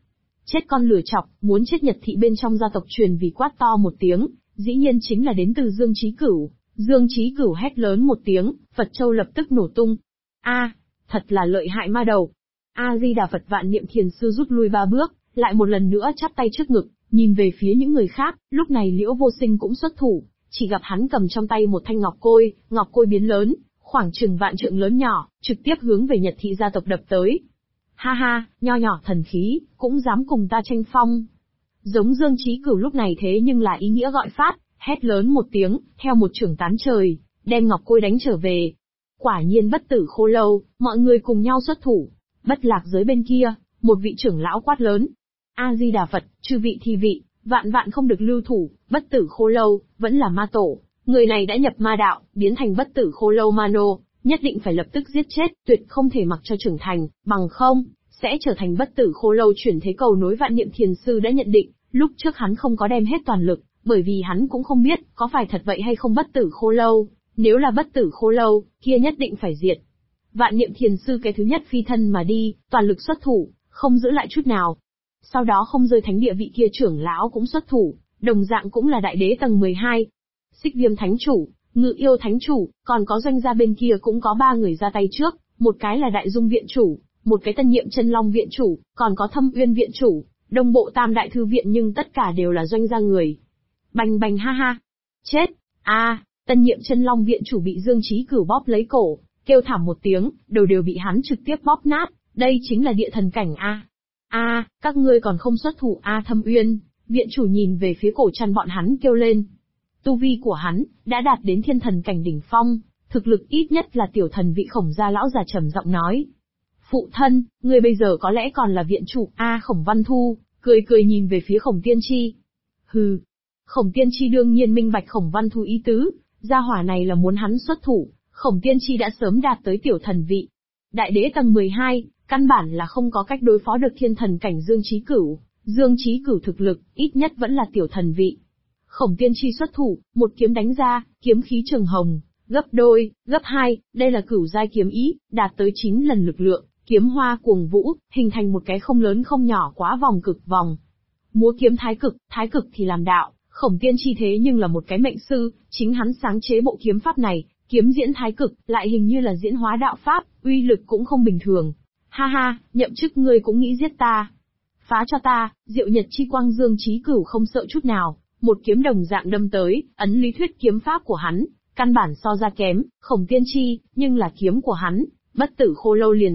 Chết con lửa chọc, muốn chết Nhật thị bên trong gia tộc truyền vì quát to một tiếng, dĩ nhiên chính là đến từ Dương Chí Cửu. Dương Chí Cửu hét lớn một tiếng, Phật Châu lập tức nổ tung. Thật là lợi hại ma đầu. A-di-đà Phật. Vạn Niệm Thiền Sư rút lui 3 bước, lại một lần nữa chắp tay trước ngực, nhìn về phía những người khác. Lúc này Liễu Vô Sinh cũng xuất thủ, chỉ gặp hắn cầm trong tay một thanh ngọc côi biến lớn, khoảng chừng vạn trượng lớn nhỏ, trực tiếp hướng về Nhật thị gia tộc đập tới. Ha ha, nho nhỏ thần khí, cũng dám cùng ta tranh phong. Giống Dương Chí Cửu lúc này thế nhưng là ý nghĩa gọi phát, hét lớn một tiếng, theo một chưởng tán trời, đem ngọc côi đánh trở về. Quả nhiên bất tử khô lâu, mọi người cùng nhau xuất thủ. Bất lạc giới bên kia, một vị trưởng lão quát lớn. A-di-đà Phật, chư vị thi vị, vạn vạn không được lưu thủ, bất tử khô lâu, vẫn là ma tổ. Người này đã nhập ma đạo, biến thành bất tử khô lâu ma nô, nhất định phải lập tức giết chết, tuyệt không thể mặc cho trưởng thành, bằng không, sẽ trở thành bất tử khô lâu chuyển thế cầu nối. Vạn Niệm Thiền Sư đã nhận định, lúc trước hắn không có đem hết toàn lực, bởi vì hắn cũng không biết, có phải thật vậy hay không bất tử khô lâu. Nếu là bất tử khô lâu, kia nhất định phải diệt. Vạn Niệm Thiền Sư cái thứ nhất phi thân mà đi, toàn lực xuất thủ, không giữ lại chút nào. Sau đó không rơi thánh địa vị kia trưởng lão cũng xuất thủ, đồng dạng cũng là đại đế tầng 12. Xích Viêm Thánh Chủ, Ngự Yêu Thánh Chủ, còn có Doanh gia bên kia cũng có 3 người ra tay trước, một cái là Đại Dung Viện Chủ, một cái Tân Nhiệm Chân Long Viện Chủ, còn có Thâm Uyên Viện Chủ, Đông Bộ Tam Đại Thư Viện, nhưng tất cả đều là Doanh gia người. Bành bành ha ha. Chết. Tân Nhiệm Chân Long Viện Chủ bị Dương Chí Cửu bóp lấy cổ, kêu thảm một tiếng, đầu đều bị hắn trực tiếp bóp nát, đây chính là địa thần cảnh các ngươi còn không xuất thủ Thâm Uyên Viện Chủ nhìn về phía cổ trăn bọn hắn kêu lên. Tu vi của hắn đã đạt đến thiên thần cảnh đỉnh phong, thực lực ít nhất là tiểu thần vị. Khổng gia lão già trầm giọng nói. Phụ thân, ngươi bây giờ có lẽ còn là viện chủ. Khổng Văn Thu cười cười nhìn về phía Khổng Tiên Chi. Hừ. Khổng Tiên Chi đương nhiên minh bạch Khổng Văn Thu ý tứ, gia hỏa này là muốn hắn xuất thủ. Khổng Tiên Chi đã sớm đạt tới tiểu thần vị, đại đế tầng 12, căn bản là không có cách đối phó được thiên thần cảnh Dương Chí Cửu. Dương Chí Cửu thực lực, ít nhất vẫn là tiểu thần vị. Khổng Tiên Chi xuất thủ, một kiếm đánh ra, kiếm khí trường hồng, gấp đôi, gấp hai, đây là cửu giai kiếm ý, đạt tới 9 lần lực lượng, kiếm hoa cuồng vũ, hình thành một cái không lớn không nhỏ quá vòng cực vòng. Múa kiếm thái cực thì làm đạo, Khổng Tiên Chi thế nhưng là một cái mệnh sư, chính hắn sáng chế bộ kiếm pháp này, kiếm diễn thái cực, lại hình như là diễn hóa đạo pháp, uy lực cũng không bình thường. Ha ha, nhậm chức ngươi cũng nghĩ giết ta. Phá cho ta. Diệu Nhật Chi Quang. Dương Chí Cửu không sợ chút nào, một kiếm đồng dạng đâm tới, ấn lý thuyết kiếm pháp của hắn, căn bản so ra kém Khổng Tiên Chi, nhưng là kiếm của hắn, bất tử khô lâu liền